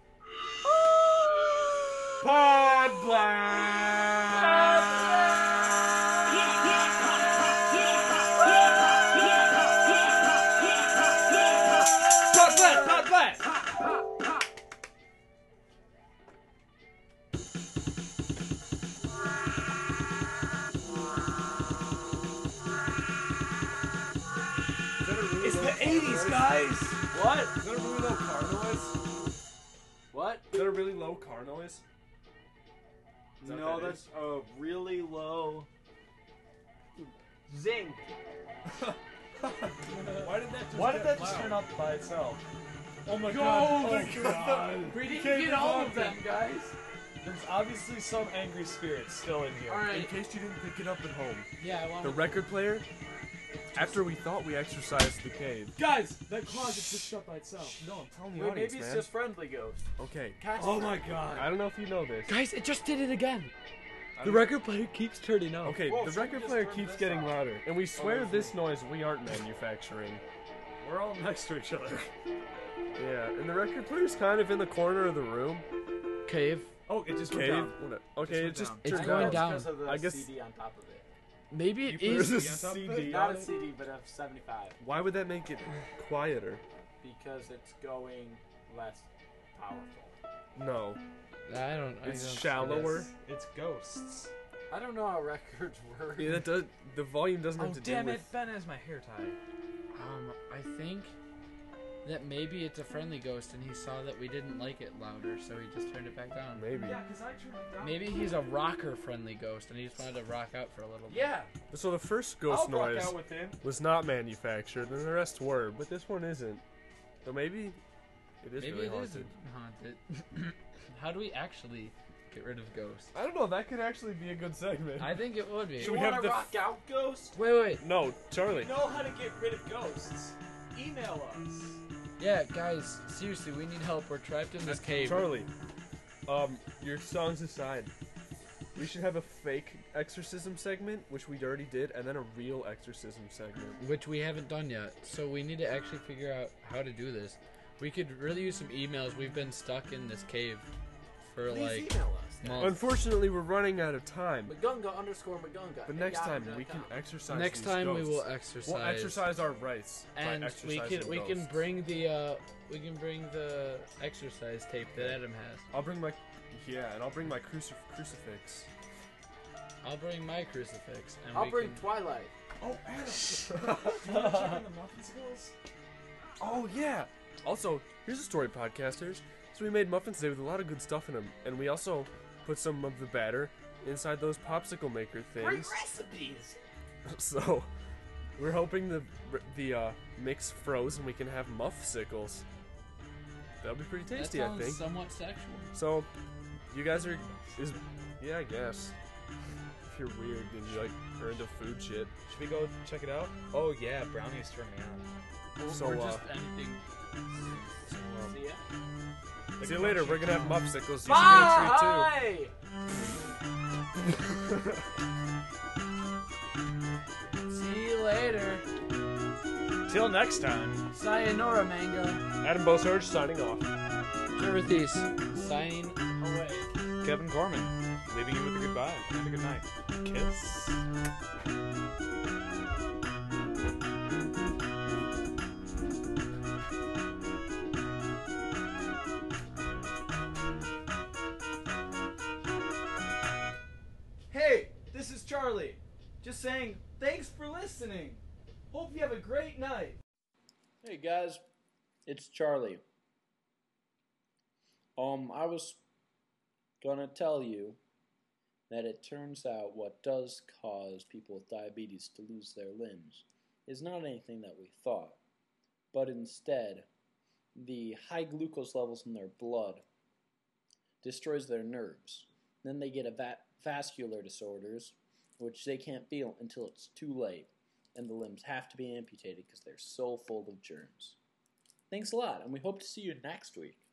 Pod Pod blast! It's the 80s, guys. What? Is that a really low car noise? really low car noise? Is that No, what that that's a really low zing. Why did that just Why did get that just loud? turn up by itself? Oh my Go! god! Oh my god! We didn't Can't get be all of talking. them, guys. There's obviously some angry spirit still in here. In Alright. case you didn't pick it up at home, Yeah, I want the record player, after we thought we exercised the cave. Guys, that closet just shut by itself. No, I'm telling the Wait, audience, maybe it's man. just friendly ghost. Okay. Oh my god. I don't know if you know this. Guys, it just did it again. I The don't- record player keeps turning up. Okay, Whoa, the someone record just player turned keeps this getting off. louder, and we swear this noise we aren't manufacturing. We're all next to each other. Yeah, and the record player's kind of in the corner of the room. Cave. Oh, it just went Cave. down. Okay, it went just down. It's turned going out. down. Because of the I guess- CD on top of it. Maybe it There's a is. CD Not on a it. CD, but a 75. Why would that make it quieter? Because it's going less powerful. No, I don't. it's see shallower. this. It's ghosts. I don't know how records work. Yeah, that does. The volume doesn't Oh have to damn do it! with. Ben has my hair tied. I think that maybe it's a friendly ghost, and he saw that we didn't like it louder, so he just turned it back down. Maybe. Yeah, because I turned it down. Maybe he's a rocker friendly ghost, and he just wanted to rock out for a little bit. Yeah. So the first ghost I'll rock noise out with him. was not manufactured, and the rest were, but this one isn't. So maybe it is Maybe really it is haunted. haunted. How do we actually get rid of ghosts? I don't know. That could actually be a good segment. I think it would be. You Should we want have to the rock out ghost? Wait. No, Charlie. You know how to get rid of ghosts. Email us. Yeah, guys, seriously, we need help. We're trapped in this cave. Charlie, your songs aside, we should have a fake exorcism segment, which we already did, and then a real exorcism segment. Which we haven't done yet. So we need to actually figure out how to do this. We could really use some emails. We've been stuck in this cave for Please like email us. months. Unfortunately, we're running out of time. Magunga_Magunga. But next time we can exercise. Next these time we ghosts. will exercise. We'll exercise our rights. by and we exorcising can ghosts. bring the exercise tape that Adam has. I'll bring my and I'll bring my crucifix. I'll bring my crucifix, and I'll we bring can... Twilight. Oh, Adam. Do you want to check on the muffin skills? Oh yeah. Also, here's a story, podcasters. So we made muffins today with a lot of good stuff in them, and we also put some of the batter inside those popsicle maker things. recipes. So we're hoping the mix froze and we can have muffsicles. That'll be pretty tasty, that I sounds think. somewhat sexual. So you guys are yeah, I guess. If you're weird and you are into food shit. Should we go check it out? Oh yeah, brownies turn me on. So or just anything. See ya. see you later. We're gonna have muffsicles. You should get a treat too. Bye. See you later. Till next time. Sayonara, Mango. Adam Bosurge signing off. Trevor Thies, signing away. Kevin Gorman, leaving you with a goodbye and a good night. Kiss. Hey, this is Charlie. Just saying, thanks for listening. Hope you have a great night. Hey guys, it's Charlie. I was gonna tell you that it turns out what does cause people with diabetes to lose their limbs is not anything that we thought, but instead the high glucose levels in their blood destroys their nerves. Then they get vascular disorders, which they can't feel until it's too late, and the limbs have to be amputated because they're so full of germs. Thanks a lot, and we hope to see you next week.